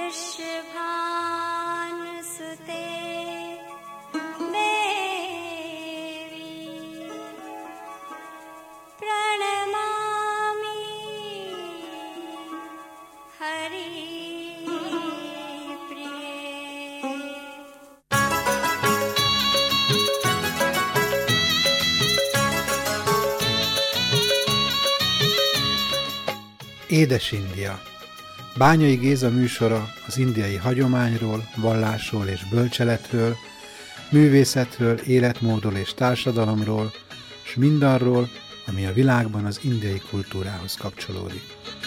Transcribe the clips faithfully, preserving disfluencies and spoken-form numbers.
Édes India. Bányai Géza műsora az indiai hagyományról, vallásról és bölcseletről, művészetről, életmódról és társadalomról, s mindarról, ami a világban az indiai kultúrához kapcsolódik.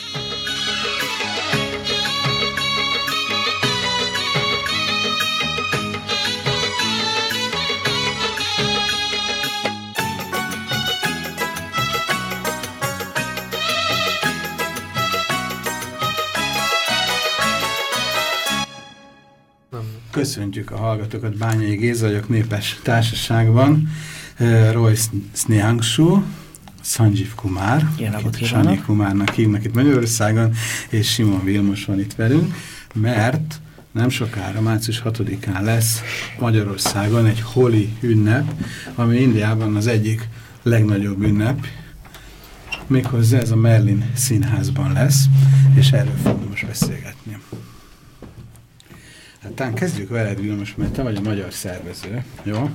Köszöntjük a hallgatókat, Bányai Géza vagyok, Népes Társaságban. Uh, Roy Snehangshu, Sanjeev Kumar, Sanjeev Kumarnak hívnak itt Magyarországon, és Simon Vilmos van itt velünk, mert nem sokára, március hatodikán lesz Magyarországon egy Holi ünnep, ami Indiában az egyik legnagyobb ünnep, méghozzá ez a Merlin Színházban lesz, és erről fogunk most beszélgetni. Hát talán kezdjük veled, Vilmos, mert te vagy a magyar szervező, jó?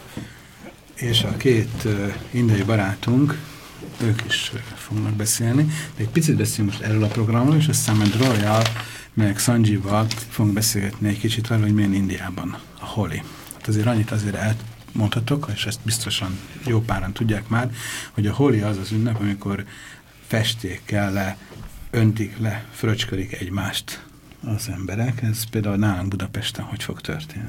És a két uh, indiai barátunk, ők is uh, fognak beszélni, de egy picit beszélünk most erről a programról, és aztán majd Royal, meg Sanjeev-val fogunk beszélgetni egy kicsit arról, hogy milyen Indiában a Holi. Hát azért annyit azért elmondhatok, és ezt biztosan jó páran tudják már, hogy a Holi az az ünnep, amikor festékkel le, öntik le, fröcskölik egymást az emberek. Ez például nálunk Budapesten hogy fog történni?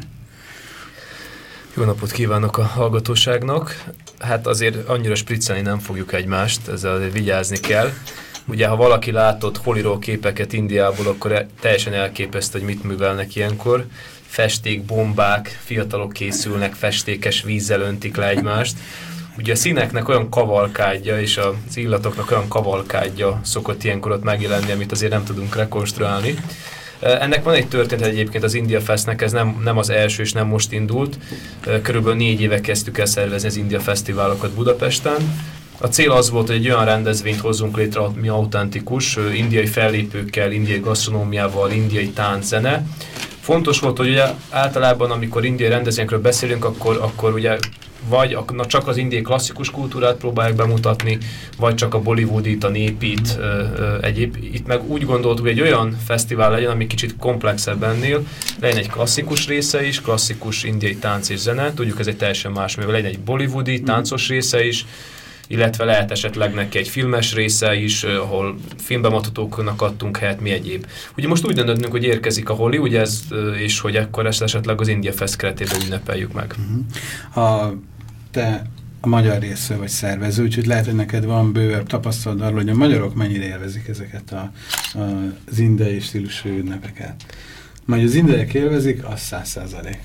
Jó napot kívánok a hallgatóságnak. Hát azért annyira spriccelni nem fogjuk egymást, ezzel vigyázni kell. Ugye, ha valaki látott Holiról képeket Indiából, akkor teljesen elképesztő, hogy mit művelnek ilyenkor. Festék, bombák, fiatalok készülnek, festékes vízzel öntik le egymást. Ugye a színeknek olyan kavalkádja, és az illatoknak olyan kavalkádja szokott ilyenkor ott megjelenni, amit azért nem tudunk rekonstruálni. Ennek van egy történet egyébként az India Festnek, ez nem, nem az első és nem most indult. Körülbelül négy éve kezdtük el szervezni az India Fesztiválokat Budapesten. A cél az volt, hogy egy olyan rendezvényt hozzunk létre, ami autentikus, indiai fellépőkkel, indiai gasztronómiával, indiai tánc, zene. Fontos volt, hogy ugye általában, amikor indiai rendezvényekről beszélünk, akkor, akkor ugye vagy na, csak az indiai klasszikus kultúrát próbálják bemutatni, vagy csak a bollywoodit, a népit, ö, ö, egyéb. Itt meg úgy gondoltuk, hogy egy olyan fesztivál legyen, ami kicsit komplexebb ennél, legyen egy klasszikus része is, klasszikus indiai tánc és zene, tudjuk ez egy teljesen más, mivel legyen egy bollywoodi, táncos része is, illetve lehet esetleg neki egy filmes része is, ahol filmbemutatóknak adtunk helyet, mi egyéb. Ugye most úgy döntöttünk, hogy érkezik a Holi, ugye ez, és hogy akkor ezt esetleg az India Fest keretében ünnepeljük meg. Uh-huh. A, te a magyar részről vagy szervező, úgyhogy lehet, hogy neked van bővebb tapasztalat arról, hogy a magyarok mennyire élvezik ezeket a, a, az indiai stílusú ünnepeket. Majd az indiaiak élvezik, az száz százalék.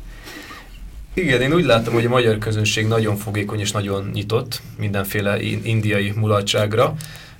Igen, én úgy láttam, hogy a magyar közönség nagyon fogékony és nagyon nyitott mindenféle indiai mulatságra.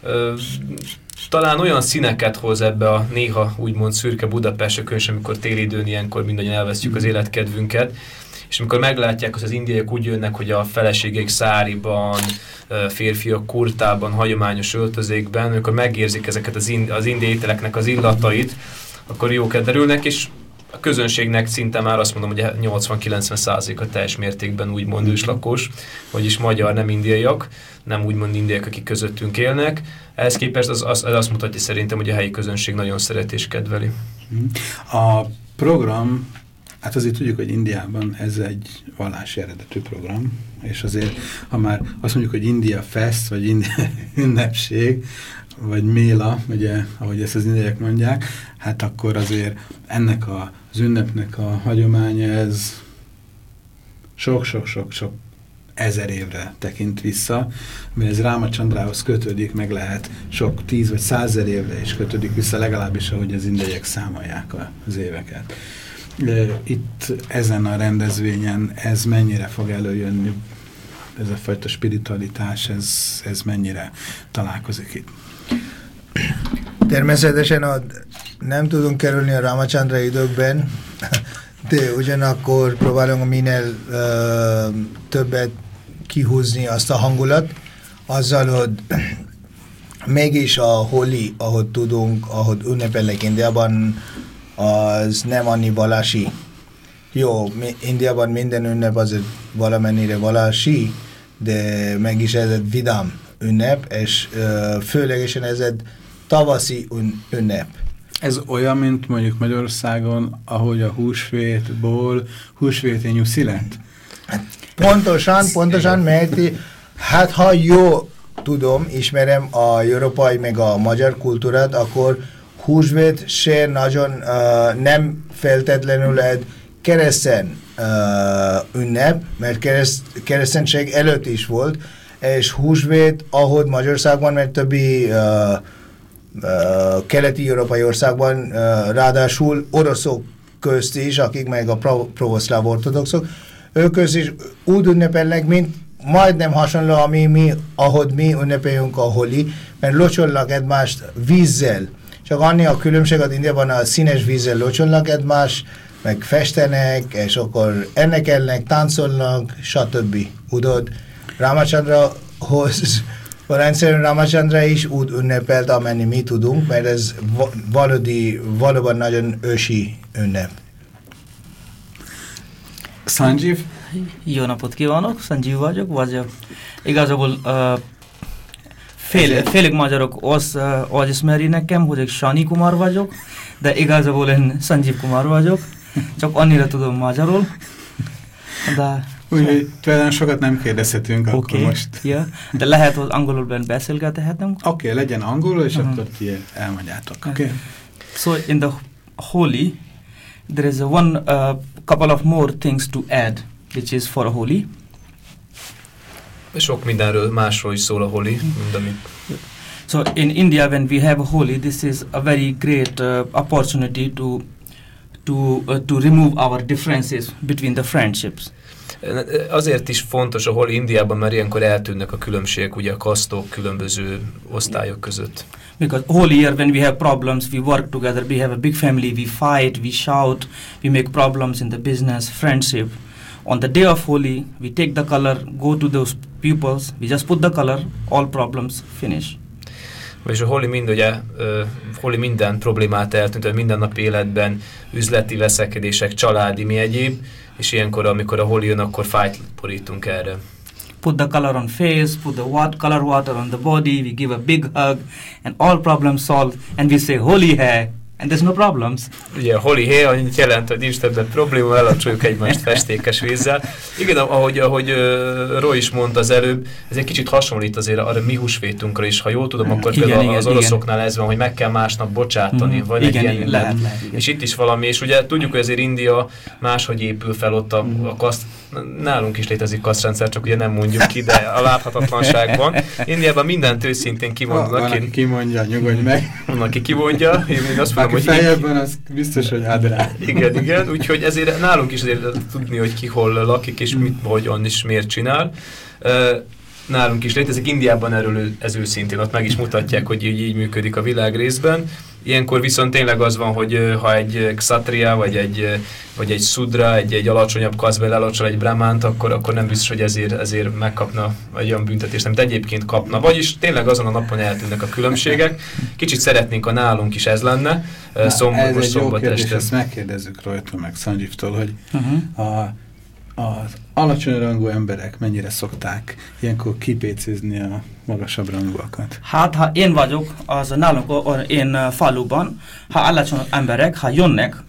Talán olyan színeket hoz ebbe a néha úgymond szürke Budapestre, különösen amikor téli időn ilyenkor mindannyian elvesztjük az életkedvünket, és amikor meglátják, hogy az indiaiak úgy jönnek, hogy a feleségeik száriban, férfiak kurtában, hagyományos öltözékben, amikor megérzik ezeket az, ind- az indiai ételeknek az illatait, akkor jók derülnek, és a közönségnek szinte már azt mondom, hogy nyolcvan-kilencven százaléka teljes mértékben úgymond őslakos, vagyis magyar, nem indiaiak, nem úgymond indiaiak, akik közöttünk élnek. Ehhez képest az, az, az azt mutatja szerintem, hogy a helyi közönség nagyon szeret és kedveli. A program, hát azért tudjuk, hogy Indiában ez egy vallási eredetű program, és azért, ha már azt mondjuk, hogy India Fest, vagy India ünnepség, vagy méla, ugye, ahogy ezt az indiaiak mondják, hát akkor azért ennek a, az ünnepnek a hagyománya, ez sok-sok-sok-sok ezer évre tekint vissza, mert ez Rámacsandrához kötődik, meg lehet sok tíz vagy százezer évre is kötődik vissza, legalábbis ahogy az indiaiak számolják az éveket. Itt ezen a rendezvényen ez mennyire fog előjönni, ez a fajta spiritualitás, ez, ez mennyire találkozik itt? Természetesen a nem tudunk kerülni a Ramachandra időkben, de ugyanakkor próbálunk minél uh, többet kihúzni azt a hangulat, azzal, hogy mégis a Holi, ahogy tudunk, ahogy ünnepelnek Indiában, az nem annyi valási. Jó, mi, Indiában minden ünnep azért valamennyire valási, de mégis ez egy vidám ünnep, és uh, főlegesen ez egy tavaszi ün ünnep. Ez olyan, mint mondjuk Magyarországon, ahogy a húsvétból húsvéti nyuszi lett? Pontosan, pontosan, mert hát ha jó tudom, ismerem a európai meg a magyar kultúrát, akkor húsvét se nagyon uh, nem feltétlenül egy keresztény uh, ünnep, mert kereszt, kereszténység előtt is volt, és húsvét, ahogy Magyarországban, mert többi uh, uh, keleti-európai országban, uh, ráadásul oroszok közt is, akik meg a pravoszláv ortodoxok, ők közt is úgy ünnepelnek, mint majdnem hasonló, ami mi, ahogy mi ünnepeljünk a Holi, mert locsolnak egymást vízzel. Csak annyi a különbség, az Indiában a színes vízzel locsolnak egymást, meg festenek, és akkor ennekelnek, táncolnak, stb. Udod. Ramachandrahoz, rendszerűen Ramachandra is úgy ünnepelt, amennyi mi tudunk, mert ez valódi, valóban nagyon ősi ünnep. Sanjeev? Jó napot kívánok, Sanjeev vagyok, vagy igazából uh, fél, félig magyarok az, uh, az ismeri nekem, hogy Shani Kumar vagyok, de igazából én Sanjeev Kumar vagyok, csak annyira tudom magyarul. De úgyhogy tőlem sokat nem kérdezhetünk, okay, akkor most. Yeah. De lehet, hogy angolulban beszélgethetünk. Oké, okay, legyen angolul, és uh-huh. akkor ti elmondjátok. Okay. So in the Holi, there is a one uh, couple of more things to add, which is for a Holi. Sok mindenről másról is szól a Holi, mint amit. So in India, when we have a Holi, this is a very great uh, opportunity to to uh, to remove our differences between the friendships. Azért is fontos a Holi Indiában, mert ilyenkor eltűnnek a különbségek, ugye a kasztok, különböző osztályok között. Because whole year when we have problems, we work together, we have a big family, we fight, we shout, we make problems in the business, friendship. On the day of Holi, we take the color, go to those pupils, we just put the color, all problems finish. És a Holi mind, ugye, uh, Holi minden problémát eltűnt, mindennapi életben, üzleti veszekedések, családi, mi egyéb, és ilyenkor, amikor a Holi jön, akkor fájt borítunk erre. Put the color on face, put the what, color water on the body, we give a big hug, and all problems solved, and we say Holi hai, and there's no problems. Ugye a Holi hai annyit jelent, hogy nincs többet probléma, elacsoljuk egymást festékes vízzel. Igen, ahogy, ahogy uh, Roy is mondta az előbb, ez egy kicsit hasonlít azért arra mi húsvétunkra is, ha jól tudom, akkor igen, például igen, az oroszoknál igen. Ez van, hogy meg kell másnap bocsátani, mm, vagy igen, egy ilyen, lehet, lehet, és itt is valami, és ugye tudjuk, hogy azért India máshogy épül fel ott a, a kaszt, nálunk is létezik kasztrendszer, csak ugye nem mondjuk ki, de a láthatatlanságban. Indiában mindent őszintén kimondanak. Van, aki kimondja, nyugodj meg. Van, aki kimondja, én, én azt mondom, hogy feljebben az biztos, hogy áll rá. Igen, igen, úgyhogy ezért nálunk is azért tudni, hogy ki hol lakik, és mit, hogyan is miért csinál. Uh, nálunk is létezik, Indiában erről ez őszintén, ott meg is mutatják, hogy így, így működik a világ részben. Ilyenkor viszont tényleg az van, hogy ha egy ksatria, vagy egy, vagy egy szudra, egy, egy alacsonyabb kasztbeli elocsol egy brahmánt, akkor, akkor nem biztos, hogy ezért, ezért megkapna egy olyan büntetést, amit egyébként kapna. Vagyis tényleg azon a napon eltűnnek a különbségek. Kicsit szeretnénk, ha nálunk is ez lenne. Na, szombat, ez egy jó kérdés, este. Ezt megkérdezzük rajtól meg Sanjeevtól, hogy uh-huh. a az alacsony rangú emberek mennyire szokták ilyenkor kipécézni a magasabb rangúakat? Hát, ha én vagyok, az nálunk én faluban, ha alacsony emberek, ha jönnek,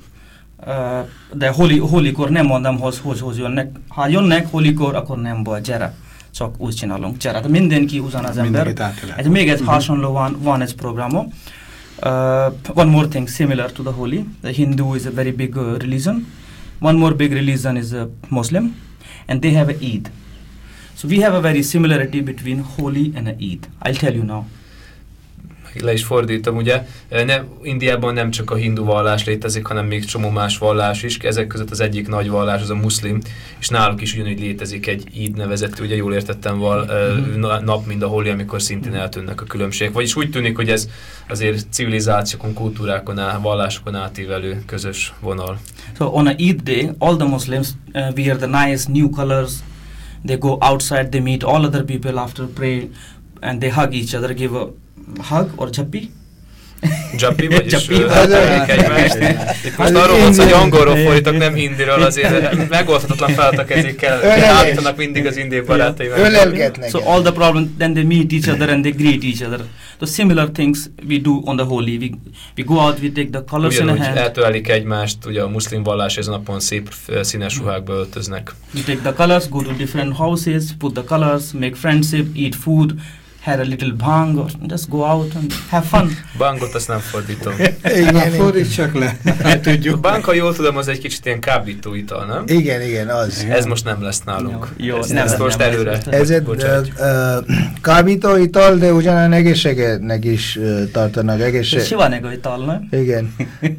de holi, holikor nem mondom, hogy hogy jönnek. Ha jönnek holikor, akkor nem baj, gyere. Csak úgy csinálunk, gyere. De mindenki ugyanaz ember. Ez még egy hasonló van, van egy programom. Uh, one more thing similar to the Holi. The Hindu is a very big uh, religion. One more big religion is a Muslim, and they have a Eid. So we have a very similarity between Holi and a Eid. I'll tell you now. le is fordítom, ugye, ne, Indiában nem csak a hindu vallás létezik, hanem még csomó más vallás is, ezek között az egyik nagy vallás az a muszlim, és náluk is ugyanúgy létezik egy Eid nevezetű, ugye jól értettem val, mm-hmm. nap, mint a Holi, amikor szintén eltűnnek a különbségek. Vagyis úgy tűnik, hogy ez azért civilizációkon, kultúrákon, át, vallásokon átívelő közös vonal. So on a Eid day, all the Muslims uh, wear the nice new colors, they go outside, they meet all other people after pray, and they hug each other, give a hug or jappi. Jappi, vagyis ölelték egymást. Itt most arról van, hogy angolról fordítok, nem hindiről, azért megoldhatatlan feladatok ezért kell. Állítanak mindig az indiai barátaim. Ölelgetnek. So all the problems, then they meet each other and they greet each other. The similar things we do on the Holi. We, we go out, we take the colors in a hand. Eltölelik egymást, ugye a muszlim vallás ezen napon szép színes ruhákba öltöznek. We take the colors, go to different houses, put the colors, make friendship, eat food, had a little bhang, or just go out and have fun. Bangot azt nem fordítom. Igen, fordíts csak le. Hát tudjuk. A bank, ha jól tudom, az egy kicsit ilyen kábító ital, nem? Igen, igen, az. Ez most nem lesz nálunk. Jó, ez, nem, ezt nem, most nem, előre. Ez egy uh, uh, kábító ital, de ugyanan egészségednek is uh, tartanak. Egészség... Sivanego ital, nem? Igen.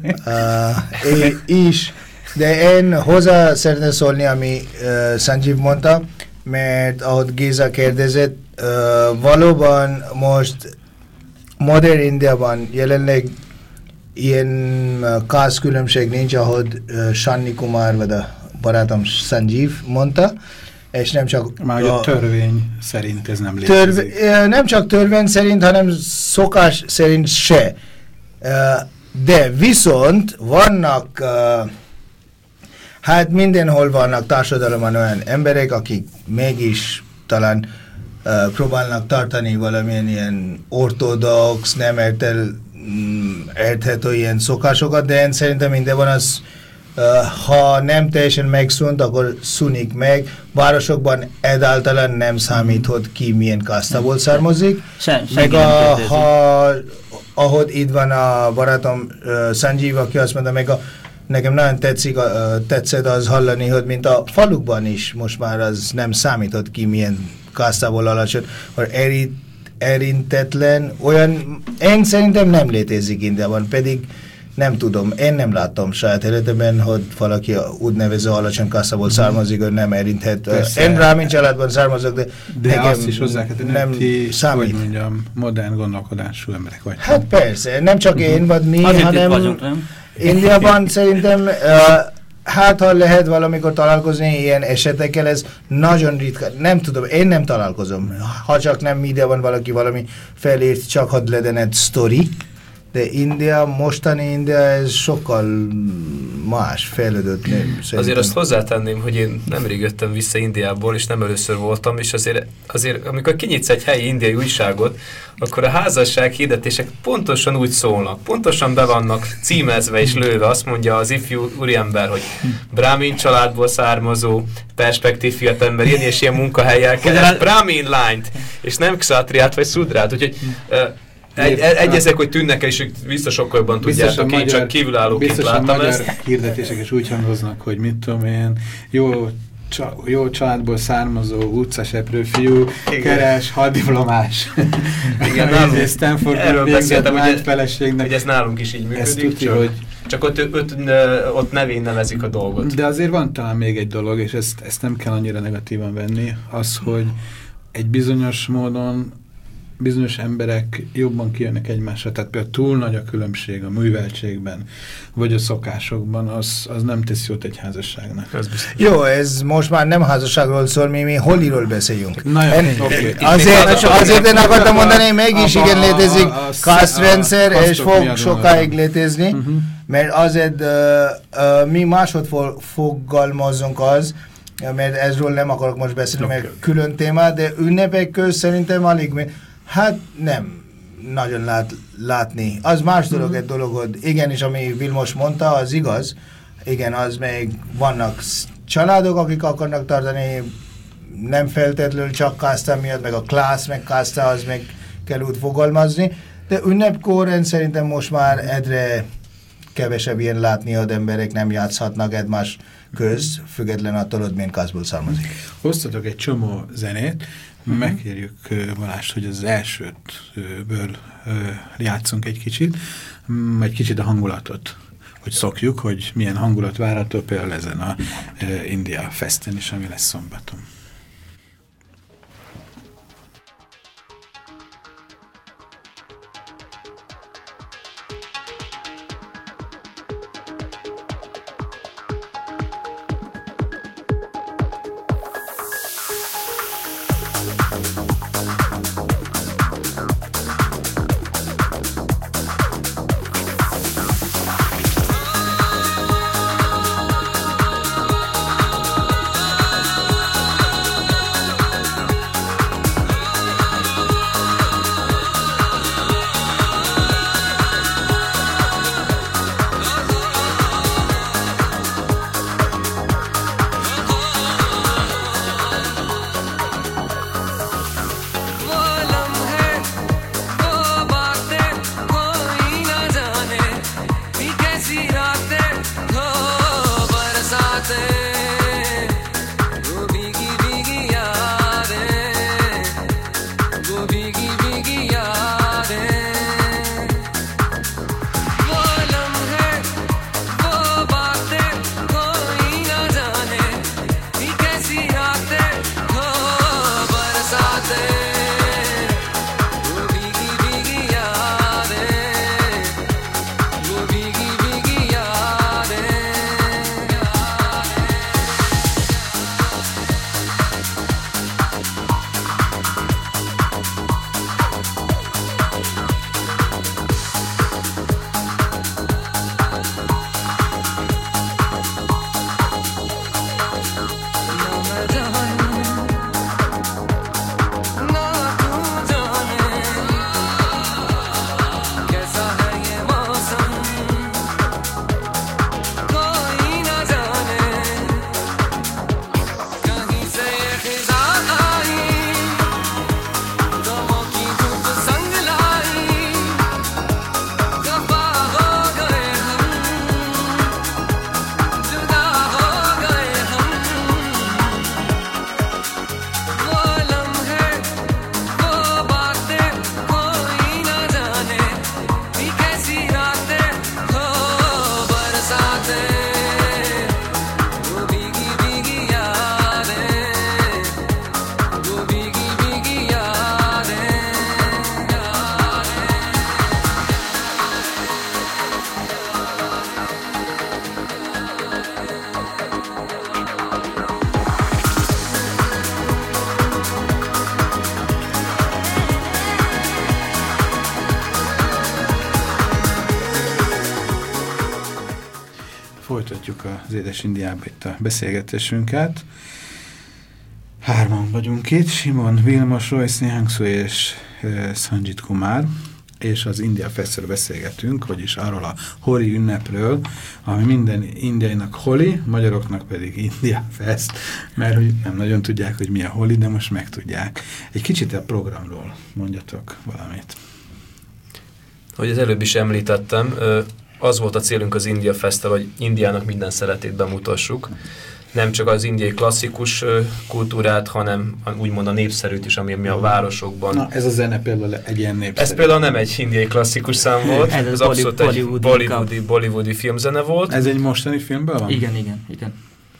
Uh, is. De én hozzá szeretném szólni, ami uh, Sanjeev mondta, mert ahogy Géza kérdezett, uh, valóban most modern Indiában jelenleg ilyen uh, kász különbség nincs, ahogy uh, Shani Kumar vagy a barátom Sanjeev mondta, és nem csak... Már a, a törvény szerint ez nem létezik. Törv, uh, nem csak törvény szerint, hanem szokás szerint se. Uh, de viszont vannak... Uh, Hát mindenhol vannak társadalomban olyan emberek, akik mégis talán uh, próbálnak tartani valamilyen ilyen ortodox, nem értel, mm, érthető ilyen szokásokat, de én szerintem mindenben az, uh, ha nem teljesen megszűnt, akkor szűnik meg. Városokban egyáltalán nem számít, hogy ki milyen kasztából származik. Sen, meg a, ha, ahogy itt van a barátom uh, Sanjeev, aki azt mondta, meg a nekem nagyon tetszik, uh, tetszett az hallani, hogy mint a falukban is most már az nem számított ki milyen kasztából alacsony, vagy érintetlen, olyan, én szerintem nem létezik Indiában, pedig nem tudom, én nem láttam saját életemben, hogy valaki úgynevező alacsony kasztából származik, hogy nem érinthet. Persze. Én Brahmin családban származok, de, de azt is hozzá kell tenni, nem ti, számít. Hogy mondjam, modern gondolkodású emberek vagy. Hát persze, nem csak uh-huh. én vagy mi, azért hanem vagyunk, nem? Indiában szerintem uh, hát ha lehet valamikor találkozni ilyen esetekkel, ez nagyon ritka. Nem tudom, én nem találkozom. Ha csak nem médiában valaki valami felírt, csak hadd legyen egy sztori. De India, mostani India, ez sokkal más, fejlődött. Azért azt hozzátenném, hogy én nemrég jöttem vissza Indiából, és nem először voltam, és azért, azért amikor kinyitsz egy helyi indiai újságot, akkor a házasság hirdetések pontosan úgy szólnak, pontosan be vannak címezve és lőve. Azt mondja az ifjú úriember, hogy Brahmin családból származó, perspektív fiatalember, ilyen és ilyen munkahelyen keres Brahmin lányt, és nem Kshatriyát vagy Szudrát, úgyhogy uh, Egy, egyezek, hogy tűnnek el, és biztos sokkal jobban tudjátok, én csak kívülállóként láttam ezt. Biztos a magyar hirdetések is úgy hangoznak, hogy mit tudom én, jó, csa, jó családból származó utcaseprő fiú, igen. Keres, haddiplomás. Igen, nálunk, Stanfordban végzett lány feleségnek. Hogy ez nálunk is így működik, tudja, csak, hogy csak ott, ott, ott nevén nevezik a dolgot. De azért van talán még egy dolog, és ezt, ezt nem kell annyira negatívan venni, az, hogy egy bizonyos módon bizonyos emberek jobban kijönnek egymásra, tehát például túl nagy a különbség a műveltségben, vagy a szokásokban, az, az nem tesz jót egy házasságnak. Ez jó, ez most már nem házasságról szól, mi, mi holiról beszéljünk. Na jó, okay. Azért, azért én akartam mondani, mégis igen létezik kasztrendszer, és fog sokáig létezni, uh -huh. mert azért uh, uh, mi máshogy fogalmazunk az, mert ezről nem akarok most beszélni, okay. mert külön téma, de ünnepek köz szerintem alig mi. Hát nem nagyon lát, látni. Az más dolog, mm-hmm. egy dolog, hogy igenis, ami Vilmos mondta, az igaz. Igen, az még vannak családok, akik akarnak tartani, nem feltétlenül csak kászta miatt, meg a klász, meg kászta, az meg kell úgy fogalmazni. De ünnepkor én szerintem most már egyre kevesebb ilyen látni, hogy emberek nem játszhatnak egymás köz, független attól, hogy milyen kászból származik. Hoztatok egy csomó zenét, Uh-huh. Megkérjük Balást, hogy az elsőtből játszunk egy kicsit, egy kicsit a hangulatot, hogy szokjuk, hogy milyen hangulat várható például ezen a India Festen is, ami lesz szombaton. Folytatjuk az Édes Indiában itt a beszélgetésünket. Hárman vagyunk itt, Simon, Vilmos, Royce Nyangsu és uh, Sanjit Kumar, és az India Festről beszélgetünk, vagyis arról a Holi ünnepről, ami minden indiainak Holi, magyaroknak pedig India Fest, mert hogy nem nagyon tudják, hogy mi a Holi, de most megtudják. Egy kicsit a programról mondjatok valamit. Hogy az előbb is említettem, az volt a célunk az India Festtel, hogy Indiának minden szeretét bemutassuk. Nem csak az indiai klasszikus kultúrát, hanem úgymond a népszerűt is, ami a városokban. Na, ez a zene például egy ilyen népszerű. Ez például nem egy indiai klasszikus szám volt, ez, ez abszolút egy bollywoodi, bollywoodi, bollywoodi filmzene volt. Ez egy mostani filmből van? Igen, igen, igen.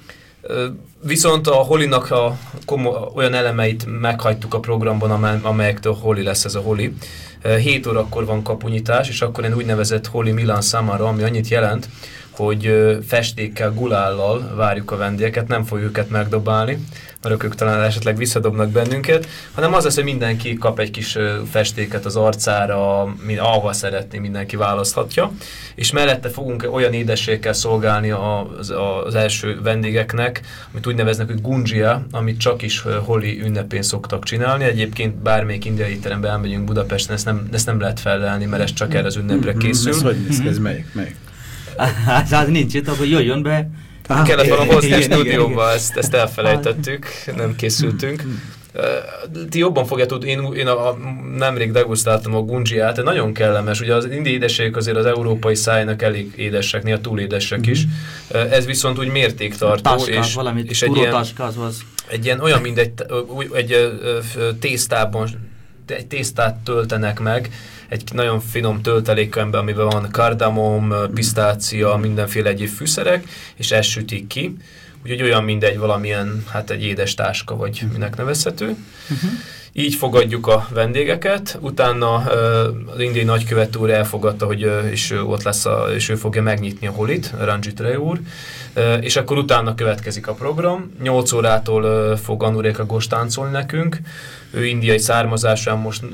Viszont a Holinak a komo, olyan elemeit meghagytuk a programban, amelyektől Holi lesz ez a Holi. hét órakor van kapunyítás, és akkor egy úgynevezett Holi Milan Samara, ami annyit jelent, hogy festékkel, gulállal várjuk a vendégeket, nem fogjuk őket megdobálni, mert ők talán esetleg visszadobnak bennünket, hanem az lesz, hogy mindenki kap egy kis festéket az arcára, ahova szeretné, mindenki választhatja, és mellette fogunk olyan édességekkel szolgálni az, az első vendégeknek, amit úgy neveznek, hogy gunjia, amit csak is Holi ünnepén szoktak csinálni. Egyébként bármelyik indiai étterembe elmegyünk Budapesten, ezt nem, ezt nem lehet felelni, mert ez csak erre az ünnepre készül. Ez hogy néz ki, ez melyik? melyik? Hát az nincs itt, akkor jöjjön be. Ah, kellett volna hozni a stúdióba, ezt, ezt elfelejtettük, nem készültünk. Uh, ti jobban fogja tudni, én, én a, a, nemrég degustáltam a gunjiát, nagyon kellemes, ugye az indiai édességek azért az európai szájnak elég édesek, néha túl édesek is. Uh, ez viszont úgy mértéktartó, Taska, és, valamit, és egy ilyen, taska, az az. egy ilyen olyan, mint egy, egy tésztában, egy tésztát töltenek meg, egy nagyon finom töltelékkönyvben, amiben van kardamom, pisztácia, mindenféle egyéb fűszerek, és ezt sütik ki. Úgyhogy olyan mindegy valamilyen, hát egy édes táska, vagy minek nevezhető. Uh-huh. Így fogadjuk a vendégeket, utána az indiai nagykövet úr elfogadta, hogy és ő ott lesz, a, és ő fogja megnyitni a holit, Ranjit Ray úr, és akkor utána következik a program. nyolc órától fog Anureka Ghosh táncolni nekünk. Ő indiai származásán most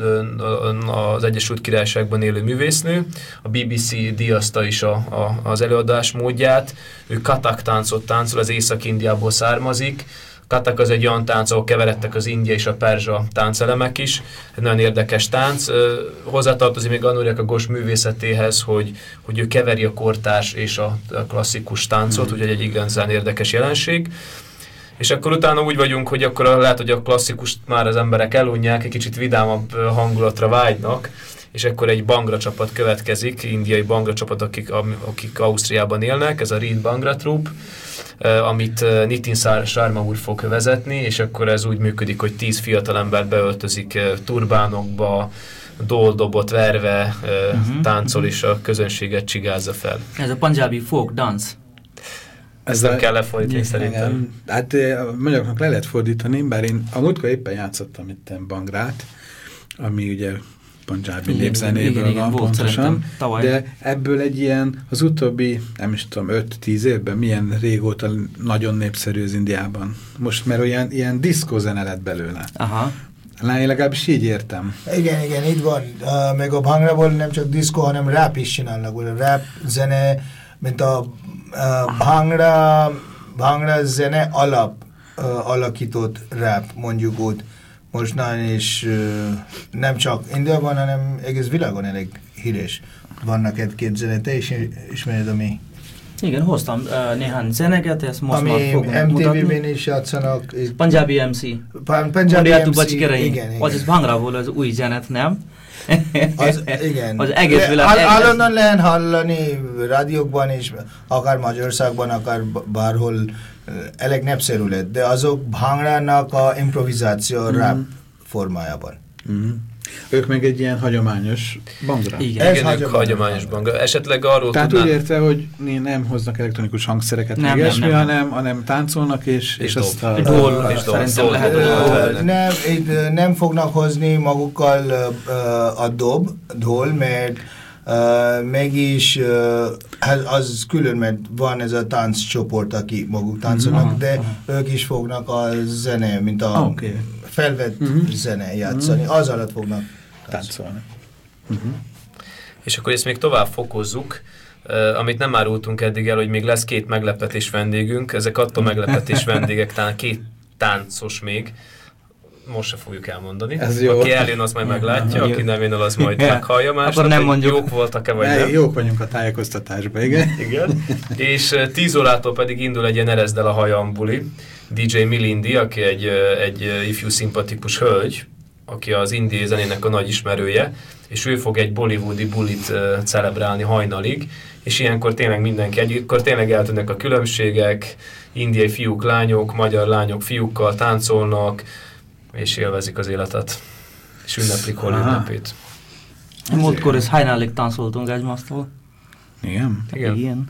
az Egyesült Királyságban élő művésznő. A bé bé cé díjazta is a, a, az előadás módját. Ő Kathak táncot táncol, az Észak-Indiából származik. Kathak az egy olyan tánc, ahol keveredtek az india és a perzsa táncelemek is. Egy nagyon érdekes tánc. Hozzátartozik még Anureka Ghosh művészetéhez, hogy, hogy ő keveri a kortárs és a klasszikus táncot, mm. úgyhogy egy igazán érdekes jelenség. És akkor utána úgy vagyunk, hogy akkor lehet, hogy a klasszikust már az emberek elunják, egy kicsit vidámabb hangulatra vágynak, és akkor egy Bhangra csapat következik, indiai Bhangra csapat, akik, akik Ausztriában élnek, ez a Reed Bhangra Troupe, amit Nitin Sharma úr fog vezetni, és akkor ez úgy működik, hogy tíz fiatalember beöltözik turbánokba, doldobot verve, uh-huh. táncol, és a közönséget csigázza fel. Ez a Punjabi folk dance. Ezt nem kell lefordítani szerintem. Hát a magyaroknak le lehet fordítani, bár én a múltkor éppen játszottam itt Bhangrát, ami ugye Punjabi népzenéből van pontosan, de ebből egy ilyen, az utóbbi, nem is tudom, öt-tíz évben milyen régóta nagyon népszerű az Indiában. Most mert olyan ilyen diszkózene lett belőle. Aha. Lány, legalábbis így értem. Igen, igen, így van. Uh, meg a Bhangraból nem csak diszkó, hanem rap is csinálnak. A rap zene, mint a uh, Bhangra, Bhangra zene alap uh, alakított rap, mondjuk úgy. Mostanában is uh, nem csak Indiában, hanem egész világon elég híres. Vannak egy-két zene, te is ismered, ami... Igen, hoztam uh, néhány zeneket, ezt most ami már fogom em té vé-ben mutatni. is játszanak. Punjabi em cé. Punjabi em cé, igen, igen. Az is Bhangraból az új zenet, nem? Az, igen. Az egész világ... Állandóan lehet hallani rádiókban is, akár Magyarországban, akár bárhol elég népszerű lett, de azok Bhangrának a improvizáció mm. rap formájában. Mm. Ők meg egy ilyen hagyományos Bhangra. Igen, igen, ők hagyományos Bhangra. Esetleg arról tehát tudnál... úgy érte, hogy nem hoznak elektronikus hangszereket, nem, nem, ilyesmi, nem, nem. Hanem, hanem táncolnak, és, és, és azt a... Dól, és dól. Szerintem lehet dól. Nem, nem fognak hozni magukkal uh, a dob, dól, mert uh, mégis uh, az külön, mert van ez a tánccsoport, aki maguk táncolnak, mm-hmm. de ők is fognak a zene, mint a... Okay. felvett uh-huh. zene játszani, uh-huh. az alatt fognak táncolni. Uh-huh. És akkor ezt még tovább fokozzuk, uh, amit nem árultunk eddig el, hogy még lesz két meglepetés vendégünk, ezek attól meglepetés vendégek, talán két táncos még, most se fogjuk elmondani. Ez jó. Aki eljön, az majd meglátja, aki nem jön, az majd meghallja másnap, nem mondjuk. Jók voltak-e, vagy nem. Jók vagyunk a tájékoztatásban, igen. igen. És tíz órától pedig indul egy ilyen Ereszd el a hajam buli. dé dzsé Milindi, aki egy, egy ifjú szimpatikus hölgy, aki az indiai zenének a nagy ismerője, és ő fog egy bollywoodi bulit uh, celebrálni hajnalig, és ilyenkor tényleg mindenki, egykor tényleg eltűnnek a különbségek, indiai fiúk, lányok, magyar lányok fiúkkal táncolnak, és élvezik az életet, és ünneplik hol ünnepét. Múltkor ez hajnalig táncoltunk egymástól. Igen? Igen. Igen.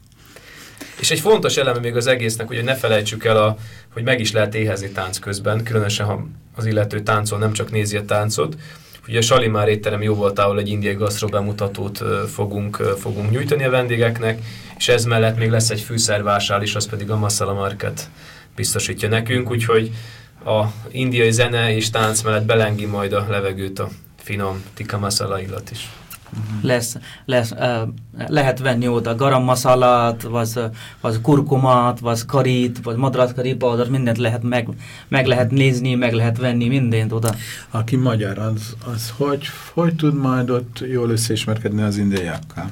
És egy fontos eleme még az egésznek, hogy ne felejtsük el, a, hogy meg is lehet éhezni tánc közben, különösen ha az illető táncol, nem csak nézi a táncot. Ugye a Shalimar étterem jó voltából egy indiai gasztro bemutatót fogunk, fogunk nyújtani a vendégeknek, és ez mellett még lesz egy fűszervásár is, az pedig a Masala Market biztosítja nekünk, úgyhogy a indiai zene és tánc mellett belengi majd a levegőt a finom tikka masala illat is. Lesz, lesz, uh, lehet venni oda garam masalát, vagy, vagy kurkumát, vagy karit, vagy madras curry powder, mindent lehet meg, meg lehet nézni, meg lehet venni mindent oda. Aki magyar, az, az hogy, hogy tud majd ott jól összeismerkedni az indiaiakkal?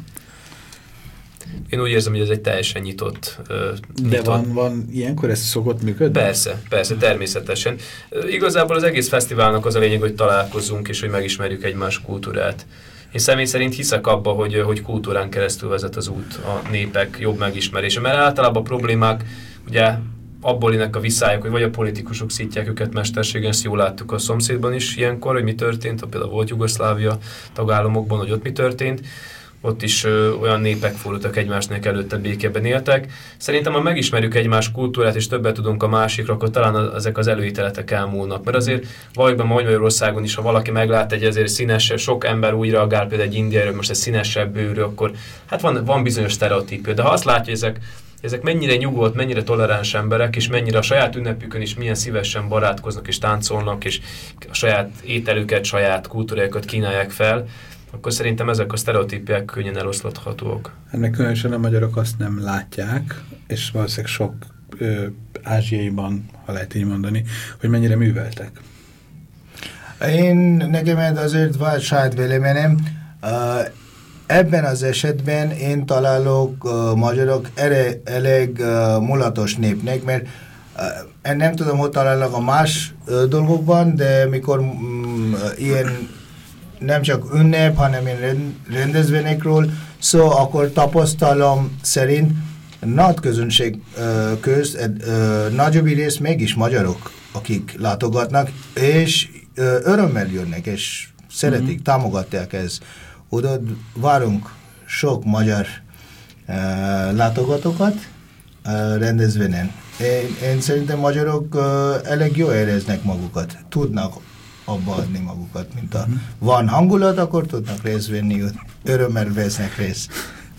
Én úgy érzem, hogy ez egy teljesen nyitott... Uh, De nyitott. Van, van ilyenkor ez szokott működni? Persze, persze, természetesen. Uh, igazából az egész fesztiválnak az a lényeg, hogy találkozzunk, és hogy megismerjük egymás kultúrát. Én személy szerint hiszek abba, hogy, hogy kultúrán keresztül vezet az út a népek jobb megismerése, mert általában a problémák ugye abból jönnek a viszályok, hogy vagy a politikusok szítják őket mesterségen, ezt jól láttuk a szomszédban is ilyenkor, hogy mi történt, például volt Jugoszlávia tagállamokban, hogy ott mi történt. Ott is ö, olyan népek fordultak egymásnak, előtte békében éltek. Szerintem, ha megismerjük egymás kultúrát, és többet tudunk a másikra, akkor talán az, ezek az előítéletek elmúlnak. Mert azért valójában Magyarországon is, ha valaki meglát egy azért színes, sok ember úgy reagál, például egy indiairól, most egy színesebb bőrű, akkor hát van, van bizonyos sztereotípia. De ha azt látja, hogy ezek, ezek mennyire nyugodt, mennyire toleráns emberek, és mennyire a saját ünnepükön is milyen szívesen barátkoznak és táncolnak, és a saját ételüket, saját kultúrájukat kínálják fel, akkor szerintem ezek a sztereotípiák könnyen eloszlathatóak. Ennek különösen a magyarok azt nem látják, és valószínűleg sok ö, ázsiaiban, ha lehet így mondani, hogy mennyire műveltek. Én nekem azért van saját véleményem. Uh, ebben az esetben én találok uh, magyarok elég, elég uh, mulatos népnek, mert uh, én nem tudom, hogy találok a más uh, dolgokban, de mikor um, ilyen nem csak ünnep, hanem én rendezvényekről, szó, akkor tapasztalom szerint nagy közönség uh, közt uh, nagyobb rész mégis magyarok, akik látogatnak, és uh, örömmel jönnek, és szeretik, mm-hmm. támogatják ezt. Oda várunk sok magyar uh, látogatókat uh, rendezvényen. Én, én szerintem magyarok uh, elég jól éreznek magukat, tudnak abba adni magukat, mint a van hangulat, akkor tudnak részt venni, örömmel vesznek részt.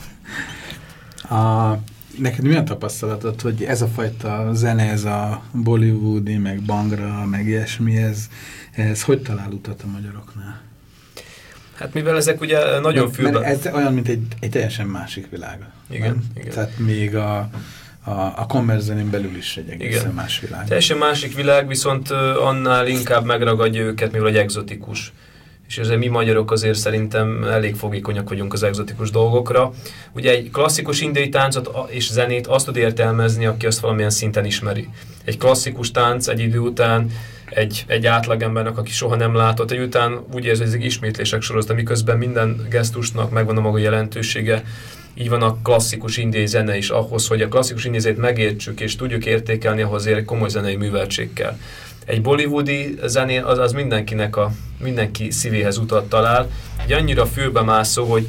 A, neked milyen tapasztalatod, hogy ez a fajta zene, ez a bollywoodi, meg bangra, meg ilyesmi, ez, ez hogy talál utat a magyaroknál? Hát mivel ezek ugye nagyon fülben... Ez olyan, mint egy, egy teljesen másik világ. Igen, igen. Tehát még a A, a kommerzenén belül is egy egészen igen. más világ. Teljesen másik világ, viszont uh, annál inkább megragadja őket, mivel egy egzotikus. És ezért mi magyarok azért szerintem elég fogékonyak vagyunk az egzotikus dolgokra. Ugye egy klasszikus indiai táncot és zenét azt tud értelmezni, aki azt valamilyen szinten ismeri. Egy klasszikus tánc egy idő után, egy, egy átlagembernek, aki soha nem látott, egy után úgy érzi, hogy ezek ismétlések sorozata, miközben minden gesztusnak megvan a maga jelentősége. Így van a klasszikus indiai zene is ahhoz, hogy a klasszikus indiai zenét megértsük és tudjuk értékelni, ahhoz ér komoly zenei műveltség kell. Egy bollywoodi zené az, az mindenkinek a, mindenki szívéhez utat talál. Egy annyira fülbe mászó, hogy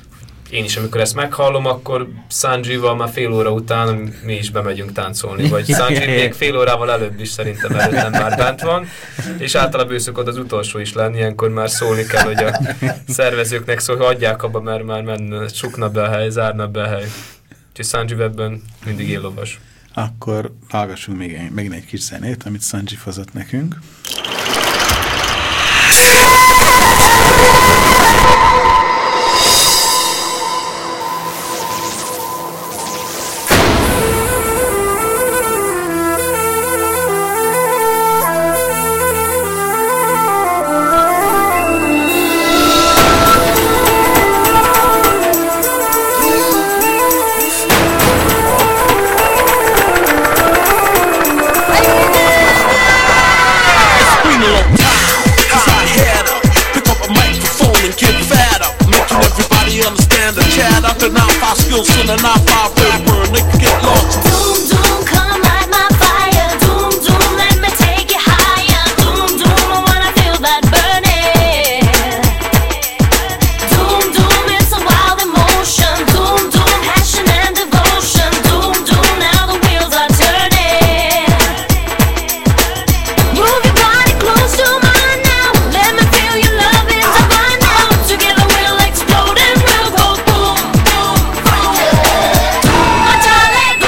én is, amikor ezt meghallom, akkor Sanjival már fél óra után mi is bemegyünk táncolni, vagy Sanji még fél órával előbb is szerintem előttem már bent van, és általában ő szokott az utolsó is lenni, ilyenkor már szólni kell, hogy a szervezőknek szól, hogy adják abba, mert már menne, csukna be a hely, zárna be a hely. Úgyhogy Sanji webben mindig éllovas. Akkor hallgassunk még, még egy kis zenét, amit Sanji hozott nekünk. Darling,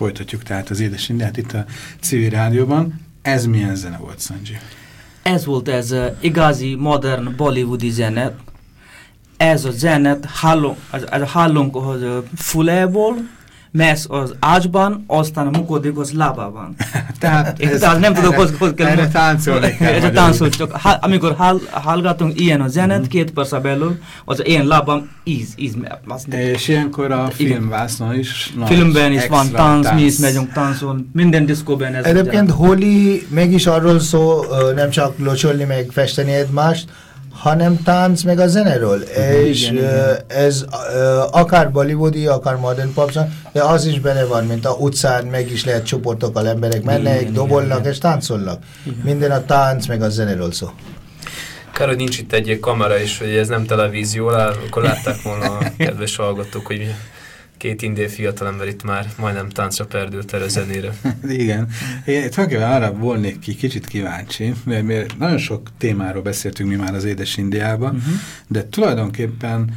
folytatjuk tehát az Édes Indiát itt a Civil Rádióban. Ez milyen zene volt, Sanji? Ez volt ez uh, igazi, modern, bollywoodi zene. Ez a zenet hallunk, ez, ez hallunk az uh, füléból, mész az ágyban, aztán a mukodik az lábában. Tehát, ez, tehát nem tudok, hogy, hogy kell... Erre táncolni kell. Erre táncol, csak ha, amikor hall, hallgatunk ilyen a zenet, mm-hmm. két perc belül, az én lábam íz, íz. És ilyenkor a filmvásznon is filmben is van tánc, mi is megyünk táncol, minden diszkóban ez. Egyébként Holi mégis arról szó, nem csak locsolni meg festeni egymást, hanem tánc meg a zeneről. Uh-huh, és igen, uh, igen. ez uh, akár bollywoodi, akár modern pop, de az is benne van, mint a utcán meg is lehet csoportokkal emberek mennek, igen, dobolnak igen, és táncolnak. Igen. Minden a tánc meg a zeneről szó. Kár, hogy nincs itt egy kamera is, hogy ez nem televízió, akkor látták volna a kedves hallgatók, hogy két indiai fiatalember itt már majdnem táncra perdült el a zenére. Igen. Én tulajdonképpen arra volnék ki kicsit kíváncsi, mert, mert nagyon sok témáról beszéltünk mi már az Édes Indiában, uh-huh. de tulajdonképpen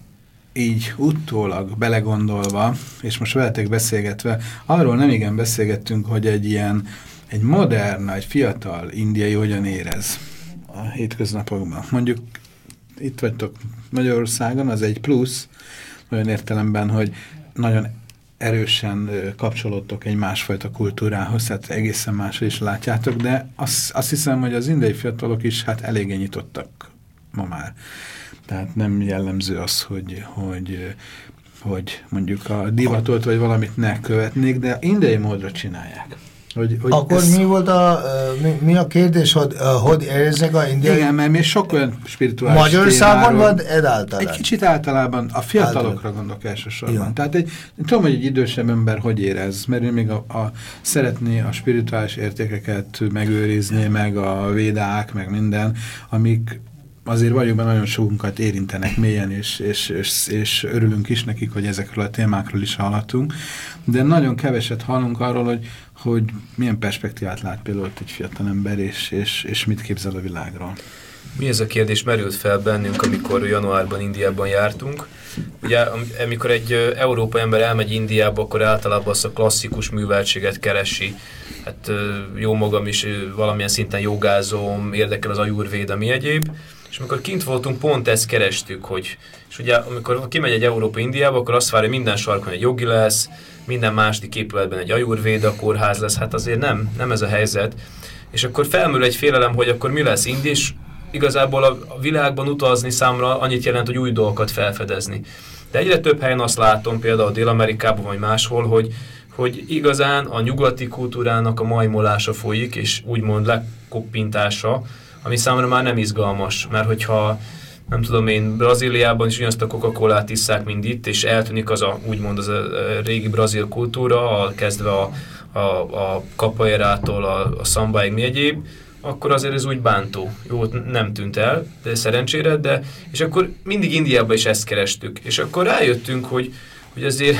így utólag belegondolva, és most veletek beszélgetve, arról nem igen beszélgettünk, hogy egy ilyen, egy modern, egy fiatal indiai hogyan érez a hétköznapokban. Mondjuk itt vagytok Magyarországon, az egy plusz, olyan értelemben, hogy nagyon erősen kapcsolódtok egy másfajta kultúrához, tehát egészen máshogy is látjátok, de azt, azt hiszem, hogy az indiai fiatalok is hát eléggé nyitottak ma már. Tehát nem jellemző az, hogy, hogy, hogy mondjuk a divatot vagy valamit ne követnék, de indiai módra csinálják. Hogy, hogy Akkor ez... mi volt a, mi, mi a kérdés, hogy, hogy érezzek a indiai... Igen, mert még sok olyan spirituális Magyarországon vagy általában? Egy kicsit általában, a fiatalokra általában. Gondolok elsősorban. Igen. Tehát egy, tudom, hogy egy idősebb ember hogy érez, mert ő még a, a, szeretné a spirituális értékeket megőrizni, meg a védák, meg minden, amik azért valójában nagyon sokunkat érintenek mélyen, és, és, és, és örülünk is nekik, hogy ezekről a témákról is hallhatunk, de nagyon keveset hallunk arról, hogy, hogy milyen perspektívát lát például egy fiatal ember, és, és, és mit képzel a világról. Mi ez a kérdés merült fel bennünk, amikor januárban Indiában jártunk. Ugye, amikor egy európai ember elmegy Indiába, akkor általában azt a klasszikus műveltséget keresi. Hát jó magam is valamilyen szinten jogázom, érdekel az ajurvéda, mi egyéb. És amikor kint voltunk, pont ezt kerestük, hogy, és ugye amikor kimegy egy Európa Indiába, akkor azt várja, hogy minden sarkon egy jogi lesz, minden második épületben egy ajurvéda kórház lesz, hát azért nem, nem ez a helyzet. És akkor felmerül egy félelem, hogy akkor mi lesz Indi, és igazából a, a világban utazni számra annyit jelent, hogy új dolgokat felfedezni. De egyre több helyen azt látom, például Dél-Amerikában vagy máshol, hogy, hogy igazán a nyugati kultúrának a majmolása folyik, és úgymond lekoppintása, ami számomra már nem izgalmas, mert hogyha, nem tudom én, Brazíliában is ugyanazt a Coca-Colát isszák, mint itt, és eltűnik az a, úgymond az a régi brazil kultúra, a, kezdve a, a, a capoeirától a, a szambáig mi egyéb, akkor azért ez úgy bántó. Jó, nem tűnt el, de szerencsére, de, és akkor mindig Indiában is ezt kerestük. És akkor rájöttünk, hogy, hogy azért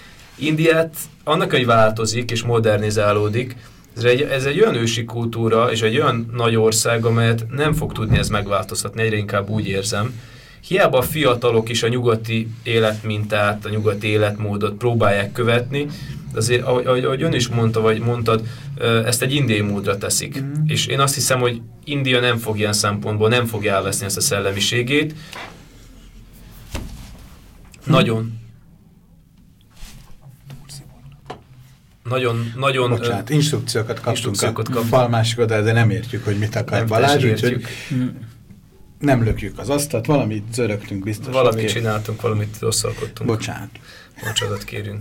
Indiát annak, hogy változik és modernizálódik, Ez egy, ez egy olyan ősi kultúra, és egy olyan nagy ország, amelyet nem fog tudni ez megváltoztatni, egyre inkább úgy érzem. Hiába a fiatalok is a nyugati életmintát, a nyugati életmódot próbálják követni, de azért, ahogy, ahogy ön is mondta, vagy mondtad, ezt egy indiai módra teszik. Mm. És én azt hiszem, hogy India nem fog ilyen szempontból, nem fogja elveszni ezt a szellemiségét. Mm. Nagyon. Nagyon, nagyon... Bocsánat, instrukciókat kaptunk instrukciókat a fal másik oldalra, de nem értjük, hogy mit akar nem Balázs, úgyhogy nem lökjük az asztalt, valamit zörögtünk biztos. Valamit kér... csináltunk, valamit rosszalkodtunk. Bocsánat. Bocsánatot kérünk.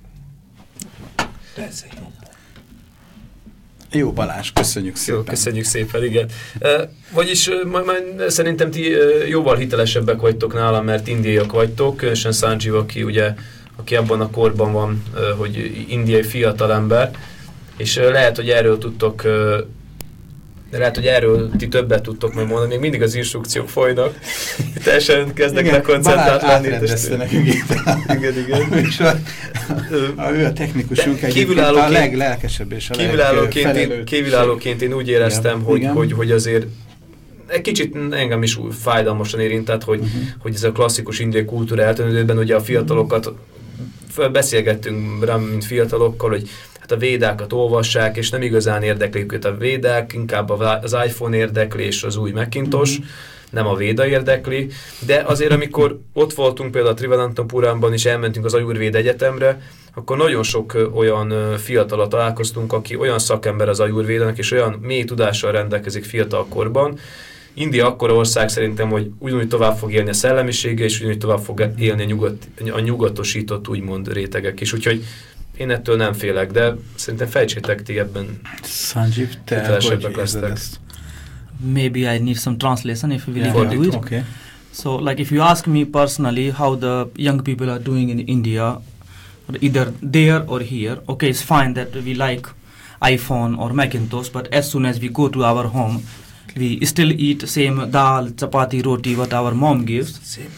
Jó, Balázs, köszönjük szépen. Jó, köszönjük szépen, igen. E, vagyis majd, majd szerintem ti jóval hitelesebbek vagytok nálam, mert indiaiak vagytok, különösen Sanjeev, aki ugye aki abban a korban van, hogy indiai fiatalember, és lehet, hogy erről tudtok, lehet, hogy erről ti többet tudtok majd mondani, még mindig az instrukciók folynak, teljesen kezdek lekoncentrált lenni. Igen, Balázs átrendezte nekünk igen, igen. És a, a, ő a technikusunk egyébként a leglelkesebb és a kívülállóként én, kívülállóként én úgy éreztem, igen, hogy, igen. Hogy, hogy azért egy kicsit engem is fájdalmasan érintett, hogy, uh-huh. hogy ez a klasszikus indiai kultúra eltűnődőben ugye a fiatalokat beszélgettünk rám, mint fiatalokkal, hogy hát a védákat olvassák, és nem igazán érdekli őket a védák, inkább az iPhone érdekli, és az új Macintosh, mm-hmm. nem a véda érdekli, de azért, amikor ott voltunk például a Trivananthapuramban, és elmentünk az Ayurvéda Egyetemre, akkor nagyon sok olyan fiatalra találkoztunk, aki olyan szakember az Ayurvédának, és olyan mély tudással rendelkezik fiatal korban. India akkora ország szerintem, hogy ugyanúgy tovább fog élni a szellemisége, és ugyanúgy tovább fog élni a, nyugat, a nyugatosított úgymond rétegek is. Úgyhogy én ettől nem félek, de szerintem fejtsétek ti ebben. Sanjeev, te hogy érzed ezt? Maybe I need some translation if you will yeah. do it. Okay. So, like, if you ask me personally how the young people are doing in India, either there or here, okay, it's fine that we like iPhone or Macintosh, but as soon as we go to our home, we still eat same dal, chapati, roti, what our mom gives. Same.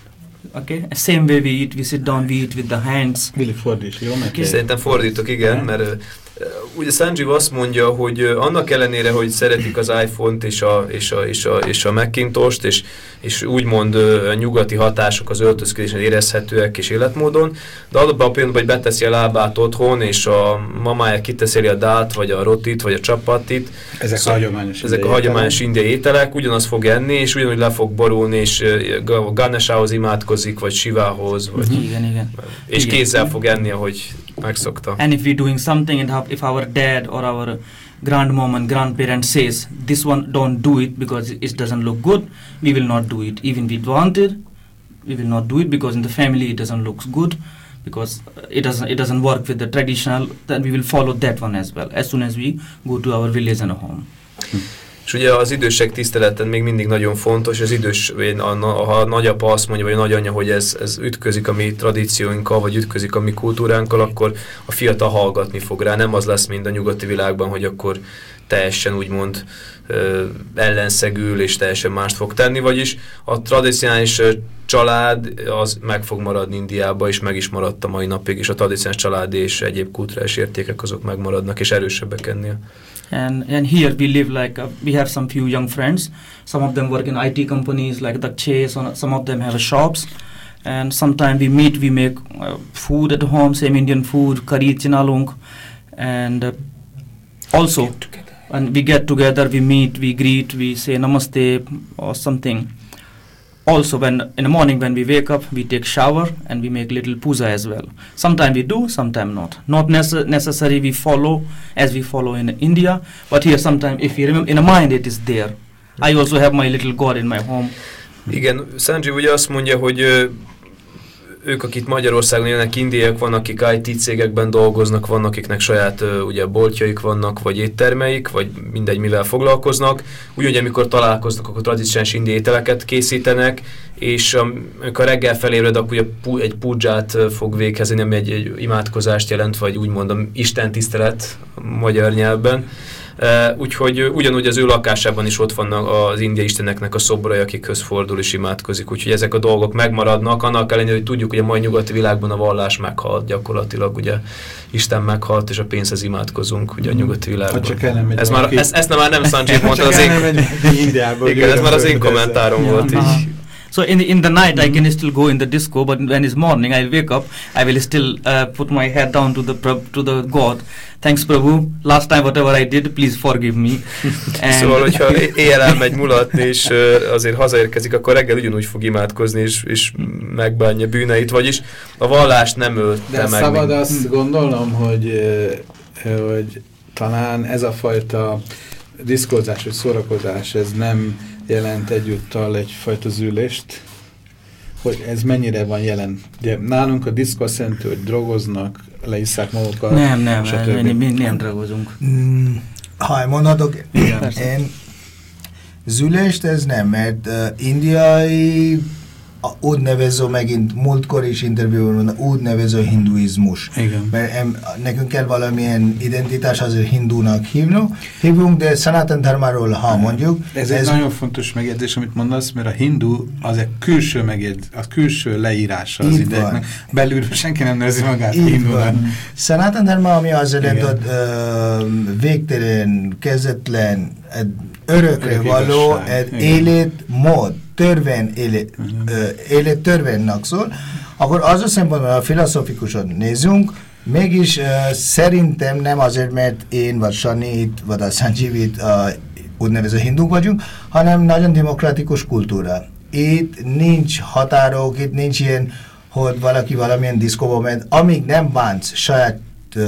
Okay, same way we eat, we sit down, we eat with the hands. Willi, fordíts, jó? Okay. Szerintem fordítok, igen, yeah. mert uh, ugye Sanjeev azt mondja, hogy uh, annak ellenére, hogy szeretik az iPhone-t és a, és a, és a, és a Macintosh-t, és, és úgymond uh, nyugati hatások az öltözködésen érezhetőek és életmódon, de adott a pillanatban, hogy beteszi a lábát otthon, és a mamája kiteszi a dált, vagy a rotit, vagy a csapatit. Ezek szóval, a hagyományos Ezek a hagyományos indiai ételek, ugyanaz fog enni, és ugyanúgy le fog borulni, és uh, Ganeshához imádkozik, vagy Shivához, vagy igen, igen. és igen. kézzel fog enni, ahogy megszokta. And if we're doing something, and if our dad or our grandmom and grandparents says, this one don't do it because it doesn't look good, we will not do it. Even if we want it, we will not do it because in the family it doesn't look good, because it doesn't it doesn't work with the traditional, then we will follow that one as well, as soon as we go to our village and home. Hm. És ugye az idősek tiszteleten még mindig nagyon fontos, az idős, ha a nagyapa azt mondja, vagy a nagyanyja, hogy ez, ez ütközik a mi tradícióinkkal, vagy ütközik a mi kultúránkkal, akkor a fiatal hallgatni fog rá. Nem az lesz, mint a nyugati világban, hogy akkor teljesen úgymond ö, ellenszegül, és teljesen mást fog tenni, vagyis a tradicionális család az meg fog maradni Indiában, és meg is maradt a mai napig, és a tradicionális család és egyéb kulturális értékek azok megmaradnak, és erősebbek ennél. And and here we live like, uh, we have some few young friends. Some of them work in I T companies like Dakshay, some of them have shops. And sometimes we meet, we make uh, food at home, same Indian food, curry, chinalung. And uh, also, when we get together, we meet, we greet, we say namaste or something. Also, when in the morning when we wake up, we take shower and we make little puja as well. Sometimes we do, sometimes not. Not nece necessary we follow as we follow in India, but here sometimes if you remember, in a mind it is there. I also have my little god in my home. Igen, Sanjeev ugye azt mondja, hogy ők, akik Magyarországon élnek, indiaiak, van, akik I T cégekben dolgoznak, van, akiknek saját ugye boltjaik vannak, vagy éttermeik, vagy mindegy, mivel foglalkoznak. Úgyhogy amikor találkoznak, akkor tradicionális indiai ételeket készítenek, és amikor reggel felébred, akkor ugye egy pudzsát fog végezni, ami egy, egy imádkozást jelent, vagy úgymond Isten tisztelet magyar nyelvben. Uh, úgyhogy uh, ugyanúgy az ő lakásában is ott vannak az indiai isteneknek a szobrai, akikhöz fordul és imádkozik. Úgyhogy ezek a dolgok megmaradnak, annak ellenére, hogy tudjuk, hogy a mai nyugati világban a vallás meghalt gyakorlatilag, ugye Isten meghalt, és a pénzhez imádkozunk ugye a nyugati világban. Csak el nem megy ez már, ezt, ezt nem, már nem Sanjeev mondta, az én, igen, ez már az én kommentárom volt így. So in the, in the night I can still go in the disco, but when it's morning I'll wake up, I will still uh, put my head down to the to the God. Thanks Prabhu, last time whatever I did, please forgive me. Szóval, hogyha éjjel elmegy mulatni, és uh, azért hazaérkezik, akkor reggel ugyanúgy fog imádkozni, és, és megbánja bűneit, vagyis a vallást nem ölte meg. De szabad azt gondolnom, hogy, hogy talán ez a fajta diszkózás, vagy szórakozás, ez nem jelent egyúttal egyfajta zűlést, hogy ez mennyire van jelen. Ugye, nálunk a diszkó azt jelenti, hogy drogoznak, leisszák magukat. Nem, nem, mi, mi nem drogozunk. Mm, ha mondhatok, én zűlést ez nem, mert uh, indiai úgy nevező, megint múltkor is interjúban úgy nevező hinduizmus. Igen. Mert em, nekünk kell valamilyen identitás, azért hindúnak hívnunk, hívunk, de Sanatan Dharmáról, ha mondjuk. Ez, ez egy nagyon fontos megjegyzés, amit mondasz, mert a hindu az egy külső megjegyzés, a külső leírása az idejeknek. Belülről senki nem nevezi magát hindunak. Sanatan Dharma, ami az jelent, hogy uh, végtelen, kezdetlen, örökre való, egy életmód, törvény, élet, uh-huh. élettörvénynek szól, akkor az a szempontból, a filozofikusan nézünk, mégis uh, szerintem nem azért, mert én, vagy Sanit, vagy a Sanjivit uh, úgynevezett hinduk vagyunk, hanem nagyon demokratikus kultúra. Itt nincs határok, itt nincs ilyen, hogy valaki valamilyen diszkóba ment, amíg nem bánsz saját uh,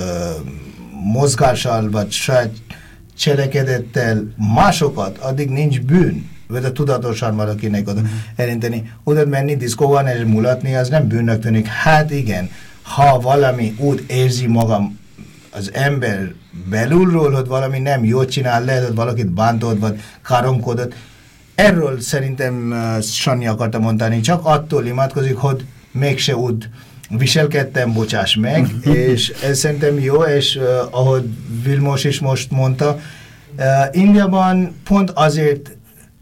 mozgással, vagy saját cselekedettel másokat, addig nincs bűn, vagy a tudatosan valakinek oda elinteni. Oda menni diszkóban és mulatni, az nem bűnnek tűnik. Hát igen, ha valami úgy érzi magam az ember belülről, hogy valami nem jót csinál, lehet, hogy valakit bántod, vagy káromkodott. Erről szerintem uh, Sanni akarta mondani, csak attól imádkozik, hogy mégse úgy viselkedtem, bocsáss meg, és ez szerintem jó, és uh, ahogy Vilmos is most mondta, uh, Indiában pont azért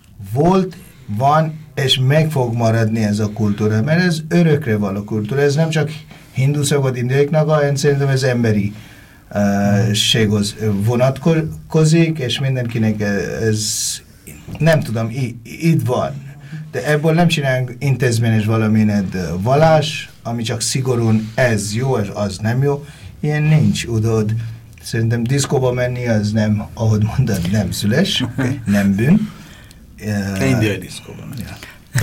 volt, van, és meg fog maradni ez a kultúra, mert ez örökre való kultúra, ez nem csak hinduszok vagy indiaiaknak, hanem szerintem ez emberi uh, séghoz vonatkozik, és mindenkinek ez, nem tudom, itt van. De ebből nem csinálunk intézményes valamilyen vallás, ami csak szigorúan ez jó, és az nem jó. Ilyen nincs, udod. Szerintem diszkóba menni az nem, ahogy mondod, nem szüles, nem bűn. Uh, indiai diszkóban. Yeah.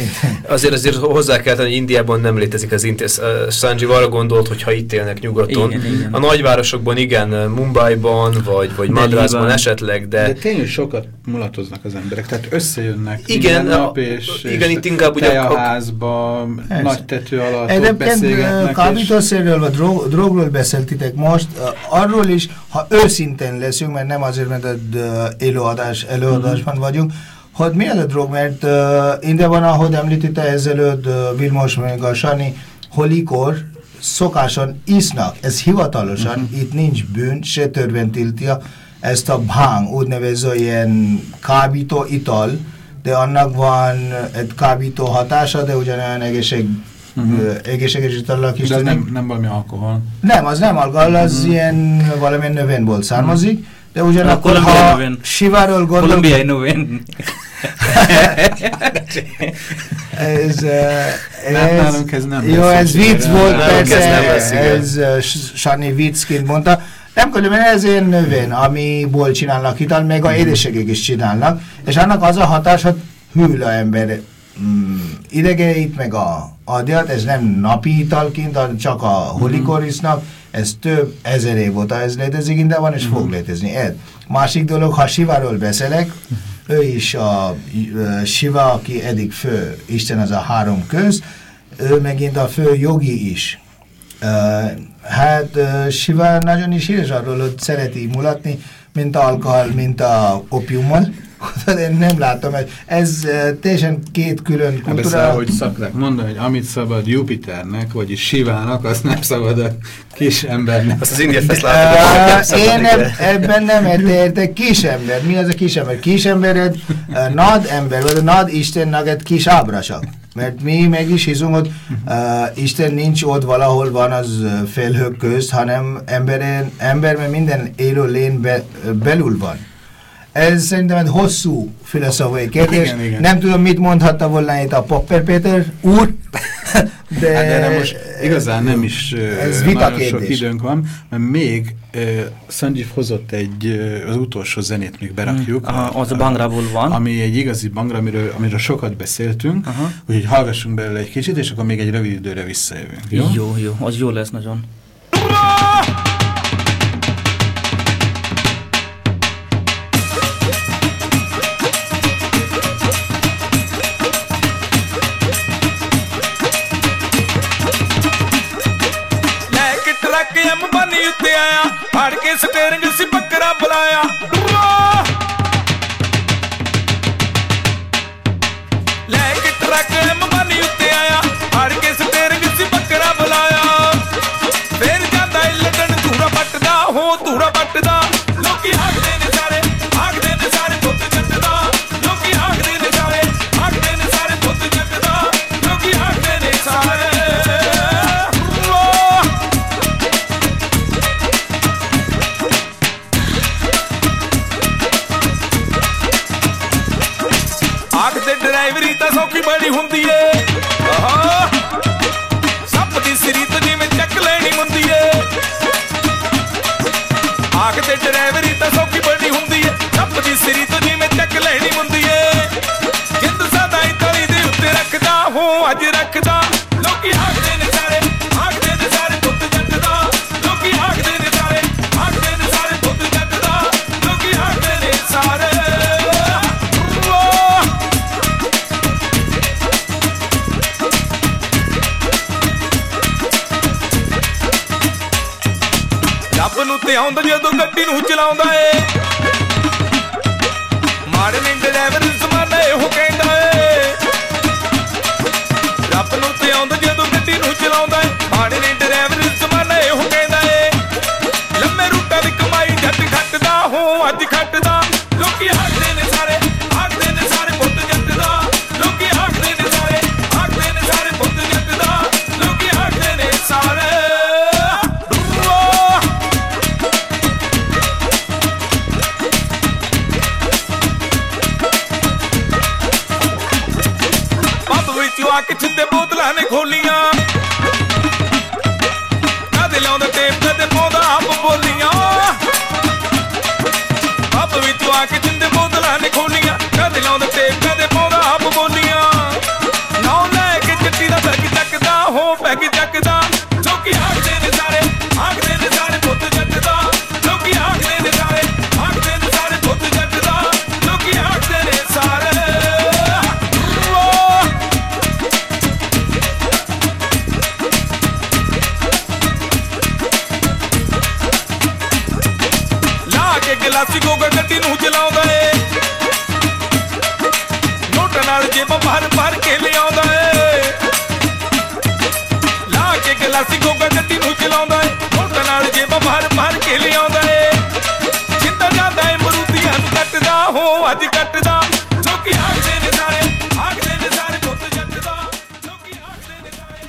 Azért azért hozzá kell tenni, hogy Indiában nem létezik az intéz. Uh, Sanjeev arra gondolt, hogy ha itt élnek nyugaton. Igen, igen. A nagyvárosokban igen, Mumbaiban, vagy, vagy Madrasban esetleg, de... De tényleg sokat mulatoznak az emberek, tehát összejönnek igen, minden a, nap, és, igen, és itt inkább ugye tejaházba, nagy tető alatt egyébként beszélgetnek. Kábítószerről vagy drog, drogról beszéltitek most, uh, arról is, ha őszintén leszünk, mert nem azért, mert egy uh, előadás, előadásban mm-hmm. vagyunk, hogy mi az a drog, mert uh, Indiában, ahogy említette ezelőtt uh, Vilmos meg a Sani, holikor szokáson isznak, ez hivatalosan, uh-huh. itt nincs bűn, se törvény tiltja ezt a bhang, úgynevező ilyen kábító ital, de annak van egy kábító hatása, de ugyanolyan egészség, uh-huh. uh, egészséges italak is. De ez nem, nem valami alkohol? Nem, az nem alkohol, az uh-huh. ilyen valamilyen növényból származik, uh-huh. de ugyanakkor, ha Siváról gondolunk... Kolumbiai növén. ez, ez, nálunk ez nem jó, ez vicc volt, persze, ez, ez Sanni viccként mondta. Nem különben ez ilyen növén, amiból csinálnak ital, meg a édességek is csinálnak, és annak az a hatás, hogy hűl a ember mm, idegeit, meg a agyat, ez nem napi italként, csak a holikor isznak, ez több ezer év óta ez létezik, de van és mm-hmm. fog létezni. Ez. Másik dolog, ha Siváról beszélek, ő is a uh, Siva, aki eddig fő Isten az a három köz, ő megint a fő jogi is. Uh, hát uh, Siva nagyon is híres arról, hogy szereti mulatni, mint a alkohol, mint a opiummal. Én nem látom, hogy ez uh, teljesen két külön kultúra. Hát hogy szokták mondani, hogy amit szabad Jupiternek, vagyis Sivának, azt nem szabad a kis embernek. Azt az India Fest látok. Én eb ebben nem értek kisember. Mi az a kisember? Kisember egy uh, nad ember, vagy a nad Istennek egy kis ábrasak. Mert mi meg is hiszünk, hogy uh, Isten nincs ott valahol van az felhők közt, hanem emberen, emberben minden élő lén be, belül van. Ez szerintem egy hosszú filozófiai kérdés. Igen, igen. Nem tudom, mit mondhatta volna itt a Popper Péter úr, de, hát de most igazán nem is ez nagyon kérdés. Sok időnk van, mert még uh, Sanjeev hozott egy, uh, az utolsó zenét még berakjuk. Hmm. Aha, az a Bangrából van. Ami egy igazi Bangra, amiről, amiről sokat beszéltünk, aha. Úgyhogy hallgassunk belőle egy kicsit, és akkor még egy rövid időre visszajövünk. Jó, jó, jó, az jó lesz nagyon. Steering से बकरा बुलाया लेके ट्रक अंबानी उत्ते आया हार के स्टेरिंग से बकरा बुलाया फिर जाता लंदन धूरा पटदा हो धूरा पटदा लोकी आखदे ने सारे आखदे ने सारे पुੱਤ जटदा लोकी आखदे ने सारे आखदे ने सारे पुੱਤ जटदा लोकी आखदे ने सारे ਡਰਾਈਵਰੀ ਤਾਂ ਸੌਖੀ ਬੜੀ ਹੁੰਦੀ ਏ ਆਹਾ ਸੱਪ ਦੀ ਸਿਰੀ ਤੋਂ ਜਿਵੇਂ ਚੱਕ ਲੈਣੀ ਹੁੰਦੀ ਏ ਆਖ ਤੇ ਡਰਾਈਵਰੀ ਤਾਂ ਸੌਖੀ ਬੜੀ ਹੁੰਦੀ ਏ ਸੱਪ ਦੀ ਸਿਰੀ ਤੋਂ ਜਿਵੇਂ ਚੱਕ ਲੈਣੀ ਹੁੰਦੀ ਏ ਜਿੰਦ ਸਦਾ ਹੀ ਤਲੀ ਦੇ ਉੱਤੇ ਰੱਖਦਾ ਹੋ ਅੱਜ ਰੱਖਦਾ ਲੋਕੀ ਆਖਦੇ ਨੇ ਸਾਰੇ ਆਖਦੇ ਨੇ ਸਾਰੇ ਪੁੱਤ ਜੱਟ ਦਾ ਲੋਕੀ ਆਖਦੇ ਨੇ ਸਾਰੇ ਆਖਦੇ ਨੇ ਸਾਰੇ ਪੁੱਤ ਜੱਟ ਦਾ ਲੋਕੀ ਆਖਦੇ ਨੇ ਸਾਰੇ ਰੱਬ ਨੂੰ ਤੇ ਆਉਂਦਾ ਜਦੋਂ ਗੱਡੀ ਨੂੰ ਚਲਾਉਂਦਾ ਏ ਮਾੜੇ ਨੇ ਡਰਾਈਵਰ ਜ਼ਮਾਨਾ ਇਹੋ ਕਹਿੰਦਾ ਏ ਰੱਬ ਨੂੰ ਤੇ ਆਉਂਦਾ ਜਦੋਂ ਗੱਡੀ ਨੂੰ ਚਲਾਉਂਦਾ ਏ ਮਾੜੇ ਨੇ ਡਰਾਈਵਰ ਜ਼ਮਾਨਾ ਇਹੋ ਕਹਿੰਦਾ ਏ ਲੰਮੇ ਰੂਟਾਂ ਦੀ ਕਮਾਈ ਜੱਟ ਖੱਟਦਾ ਹੋ ਅੱਜ ਖੱਟਦਾ ਲੋਕੀ ਆਖਦੇ ਨੇ ਸਾਰੇ ਆਖਦੇ ਨੇ ਸਾਰੇ ਪੁੱਤ ਜੱਟ ਦਾ ਲੋਕੀ ਆਖਦੇ ਨੇ ਸਾਰੇ ਆਖਦੇ ਨੇ ਸਾਰੇ ਪੁੱਤ ਜੱਟ ਦਾ ਲੋਕੀ ਆਖਦੇ ਨੇ ਸਾਰੇ ਆ ਕੇ ਛਿੱਤੇ ਬੋਤਲਾਂ ਨੇ ਖੋਲੀਆਂ ਕਦੇ ਲਾਉਂਦਾ ਟੇਪ ਕਦੇ ਪਾਉਂਦਾ ਆਪ ਬੋਲੀਆਂ ਅੱਬ ਵਿੱਚੋਂ ਆ ਕੇ ਛਿੱਤੇ ਬੋਤਲਾਂ ਨੇ ਖੋਲੀਆਂ ਕਦੇ ਲਾਉਂਦਾ ਟੇਪ ਕਦੇ ਪਾਉਂਦਾ ਆਪ ਬੋਲੀਆਂ ਨੌ ਲੈ ਕੇ ਚਿੱਟੀ ਦਾ ਬੈਗ ਚੱਕਦਾ ਹੋ ਬੈਗ ਚੱਕਦਾ ਲੋਕੀ ਆਖਦੇ ਨੇ ਸਾਰੇ ਆਖਦੇ ਨੇ ਸਾਰੇ ਪੁੱਤ ਜੱਟ ਦਾ ਲੋਕੀ ਆਖਦੇ ਨੇ ਸਾਰੇ ਆਖਦੇ ਨੇ ਸਾਰੇ ਪੁੱਤ ਜੱਟ ਦਾ ਲੋਕੀ ਆਖਦੇ ਨੇ ਸਾਰੇ ਗਲਾਸੀ ਗੋਗਾ ਗੱਡੀ ਨੂੰ ਚਲਾਉਂਦਾ ਏ ਨੋਟਾਂ ਨਾਲ ਜੇਬਾਂ ਭਰ ਭਰ ਕੇ ਲਿਆਉਂਦਾ ਏ ਲਾ ਕੇ ਗਲਾਸੀ ਗੋਗਾ ਗੱਡੀ ਨੂੰ ਚਲਾਉਂਦਾ ਏ ਨੋਟਾਂ ਨਾਲ ਜੇਬਾਂ ਭਰ ਭਰ ਕੇ ਲਿਆਉਂਦਾ ਏ ਜਿੱਦਾਂ ਜਾਂਦਾ ਏ ਮਰੂਦੀਆਂ ਨੂੰ ਕੱਟਦਾ ਹੋ ਅੱਜ ਕੱਟਦਾ ਲੋਕੀ ਆਖਦੇ ਨੇ ਸਾਰੇ ਆਖਦੇ ਨੇ ਸਾਰੇ ਪੁੱਤ ਜੱਟ ਦਾ ਲੋਕੀ ਆਖਦੇ ne ਸਾਰੇ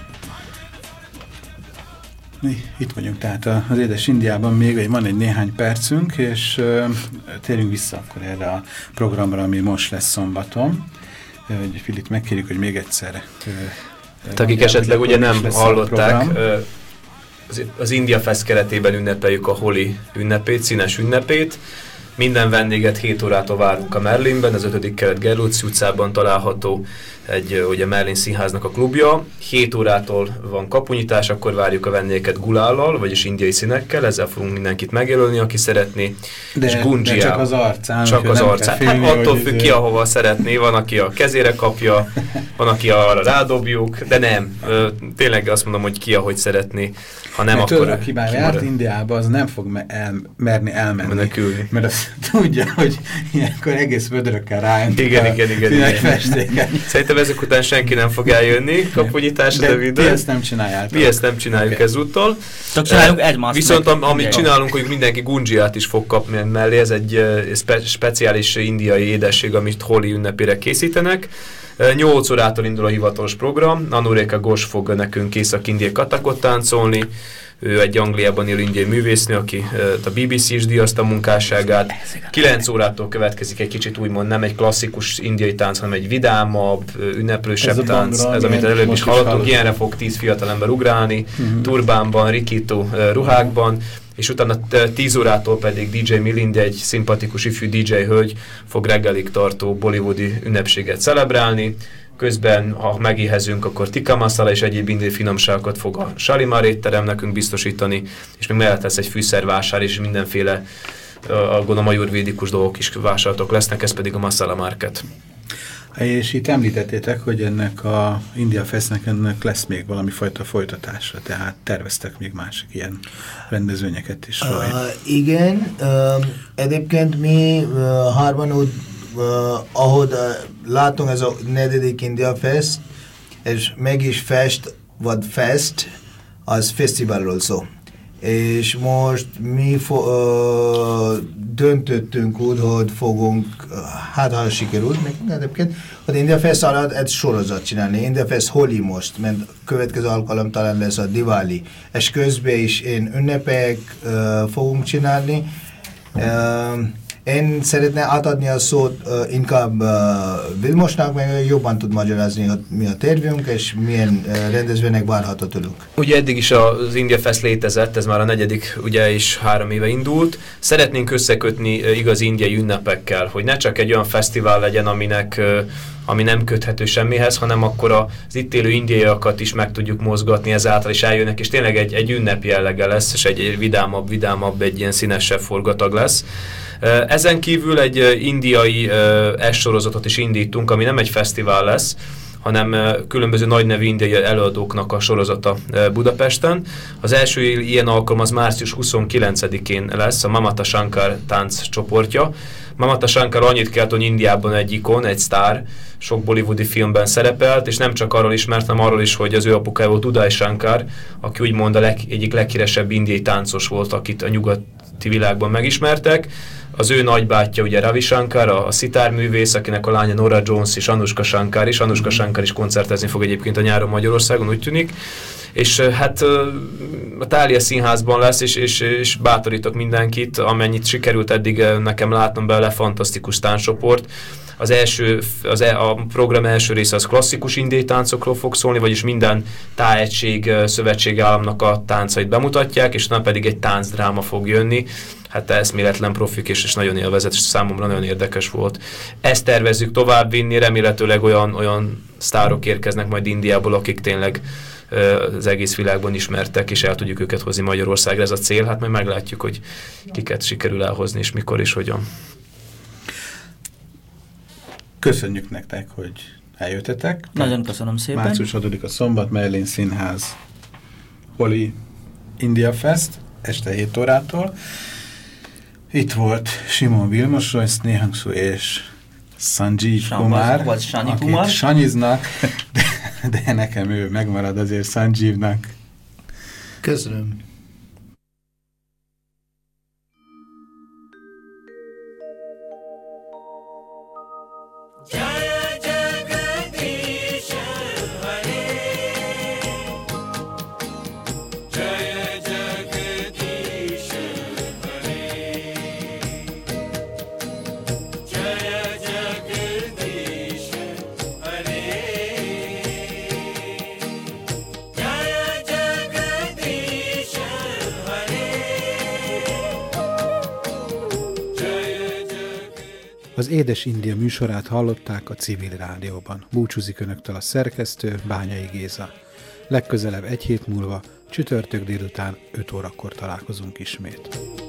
Itt vagyunk tehát az édes Indiában, még egy, van egy néhány percünk, és uh, térjünk vissza akkor erre a programra, ami most lesz szombaton. Uh, Filip, megkérjük, hogy még egyszer... Uh, hát, akik esetleg ugye nem hallották, uh, az, az India Fest keretében ünnepeljük a Holi ünnepét, színes ünnepét. Minden vendéget hét órától várunk a Merlinben, az ötödik kelet Gerlóci utcában található egy ugye Merlin Színháznak a klubja. hét órától van kapunyítás, akkor várjuk a vendégeket gulállal, vagyis indiai színekkel, ezzel fogunk mindenkit megjelölni, aki szeretné. De, és de csak az arcán. Csak az arcán. Félni, hát attól függ izé... ki, ahova szeretné. Van, aki a kezére kapja, van, aki arra rádobjuk, de nem. Tényleg azt mondom, hogy ki, ahogy szeretné. Ha nem, mert akkor... Mert aki már járt Indiába, az nem fog me el, merni elmenni. Menekülni. Mert azt tudja, hogy ilyenkor egész vödrökkel rájöntik igen, a igen, igen, igen. festéket. Szerintem ezek után senki nem fog eljönni kapunyításra, de, de mi ezt nem csináljátok. Mi ezt nem csináljuk okay. ezúttal. Csak csináljuk egymást. Viszont am, amit okay. csinálunk, hogy mindenki gunjiát is fog kapni mellé, ez egy uh, spe speciális indiai édesség, amit Holi ünnepére készítenek. nyolc órától indul a hivatalos program, Anureka Ghosh fog nekünk észak-indiai katakot táncolni, ő egy Angliában élő indiai művésznő, aki a bé bé cé is díjazta a munkásságát. kilenc órától következik egy kicsit úgymond nem egy klasszikus indiai tánc, hanem egy vidámabb, ünneplősebb ez tánc. Bangra, ez, amit előbb is hallottunk, ilyenre fog tíz fiatalember ugrálni, uh-huh. turbánban, rikító ruhákban, és utána tíz órától pedig dé dzsé Milindi, egy szimpatikus ifjú dé dzsé hölgy fog reggelig tartó bollywoodi ünnepséget celebrálni. Közben, ha megéhezünk, akkor tikka masala és egyéb indiai finomságokat fog a Shalimar étterem nekünk biztosítani, és még mellett lesz egy fűszervásár, és mindenféle, gondolom, ajurvédikus dolgok is vásárlatok lesznek, ez pedig a Masala Market. És itt említettétek, hogy ennek a India Festnek ennek lesz még valami fajta folytatása, tehát terveztek még másik ilyen rendezvényeket is. Uh, igen, uh, egyébként mi uh, hárman úgy, uh, ahogy uh, látunk ez a negyedik India Fest, és meg is fest, vagy fest, az fesztiválról szó. És most mi fo- uh, döntöttünk úgy, hogy fogunk, hát ha sikerült, meg egyébként, hogy India Fest alatt egy sorozat csinálni. India Fest Holi most, mert következő alkalom talán lesz a Diwali. És közben is én ünnepek uh, fogunk csinálni. Uh, Én szeretném átadni a szót uh, inkább uh, Vilmosnak, meg jobban tud magyarázni, hogy mi a tervünk, és milyen uh, rendezvények várható tőlünk. Ugye eddig is az India Fest létezett, ez már a negyedik, ugye is három éve indult. Szeretnénk összekötni igaz indiai ünnepekkel, hogy ne csak egy olyan fesztivál legyen, aminek ami nem köthető semmihez, hanem akkor az itt élő indiaiakat is meg tudjuk mozgatni ezáltal, és eljönnek, és tényleg egy, egy ünnep jellege lesz, és egy vidámabb, vidámabb, egy ilyen színesebb forgatag lesz. Ezen kívül egy indiai S-sorozatot is indítunk, ami nem egy fesztivál lesz, hanem különböző nagynevű indiai előadóknak a sorozata Budapesten. Az első ilyen alkalom az március huszonkilencedikén lesz, a Mamata Shankar tánc csoportja. Mamata Shankar annyit kelt, hogy Indiában egy ikon, egy sztár, sok bollywoodi filmben szerepelt, és nem csak arról ismert, hanem arról is, hogy az ő apukája volt Uday Shankar, aki úgymond a leg, egyik leghíresebb indiai táncos volt, akit a nyugati világban megismertek. Az ő nagybátyja ugye Ravi Shankar, a, a szitárművész, akinek a lánya Nora Jones és Anushka Shankar is. Anushka Shankar is koncertezni fog egyébként a nyáron Magyarországon, úgy tűnik. És hát a Thália Színházban lesz, és, és, és bátorítok mindenkit, amennyit sikerült eddig nekem látnom belőle, fantasztikus tánccsoport. Az első, az e, a program első része az klasszikus indiai táncokról fog szólni, vagyis minden tájegység, szövetségi államnak a táncait bemutatják, és utána pedig egy táncdráma fog jönni. Hát eszméletlen profik, és, és nagyon élvezett, és számomra nagyon érdekes volt. Ezt tervezzük továbbvinni, remélhetőleg olyan, olyan sztárok érkeznek majd Indiából, akik tényleg az egész világban ismertek, és el tudjuk őket hozni Magyarországra, ez a cél. Hát majd meglátjuk, hogy kiket sikerül elhozni, és mikor és hogyan. Köszönjük nektek, hogy eljöttetek. Nagyon köszönöm szépen. március hatodika szombat, Merlin Színház, Holi India Fest, este hét órától. Itt volt Simon Vilmos, Royce Néhangszú és Sanjeev Kumar, akik sanyiznak, de, de nekem ő megmarad azért Sanjeevnak. Köszönöm. Az Édes India műsorát hallották a Civil Rádióban. Búcsúzik önöktől a szerkesztő, Bányai Géza. Legközelebb egy hét múlva, csütörtök délután öt órakor találkozunk ismét.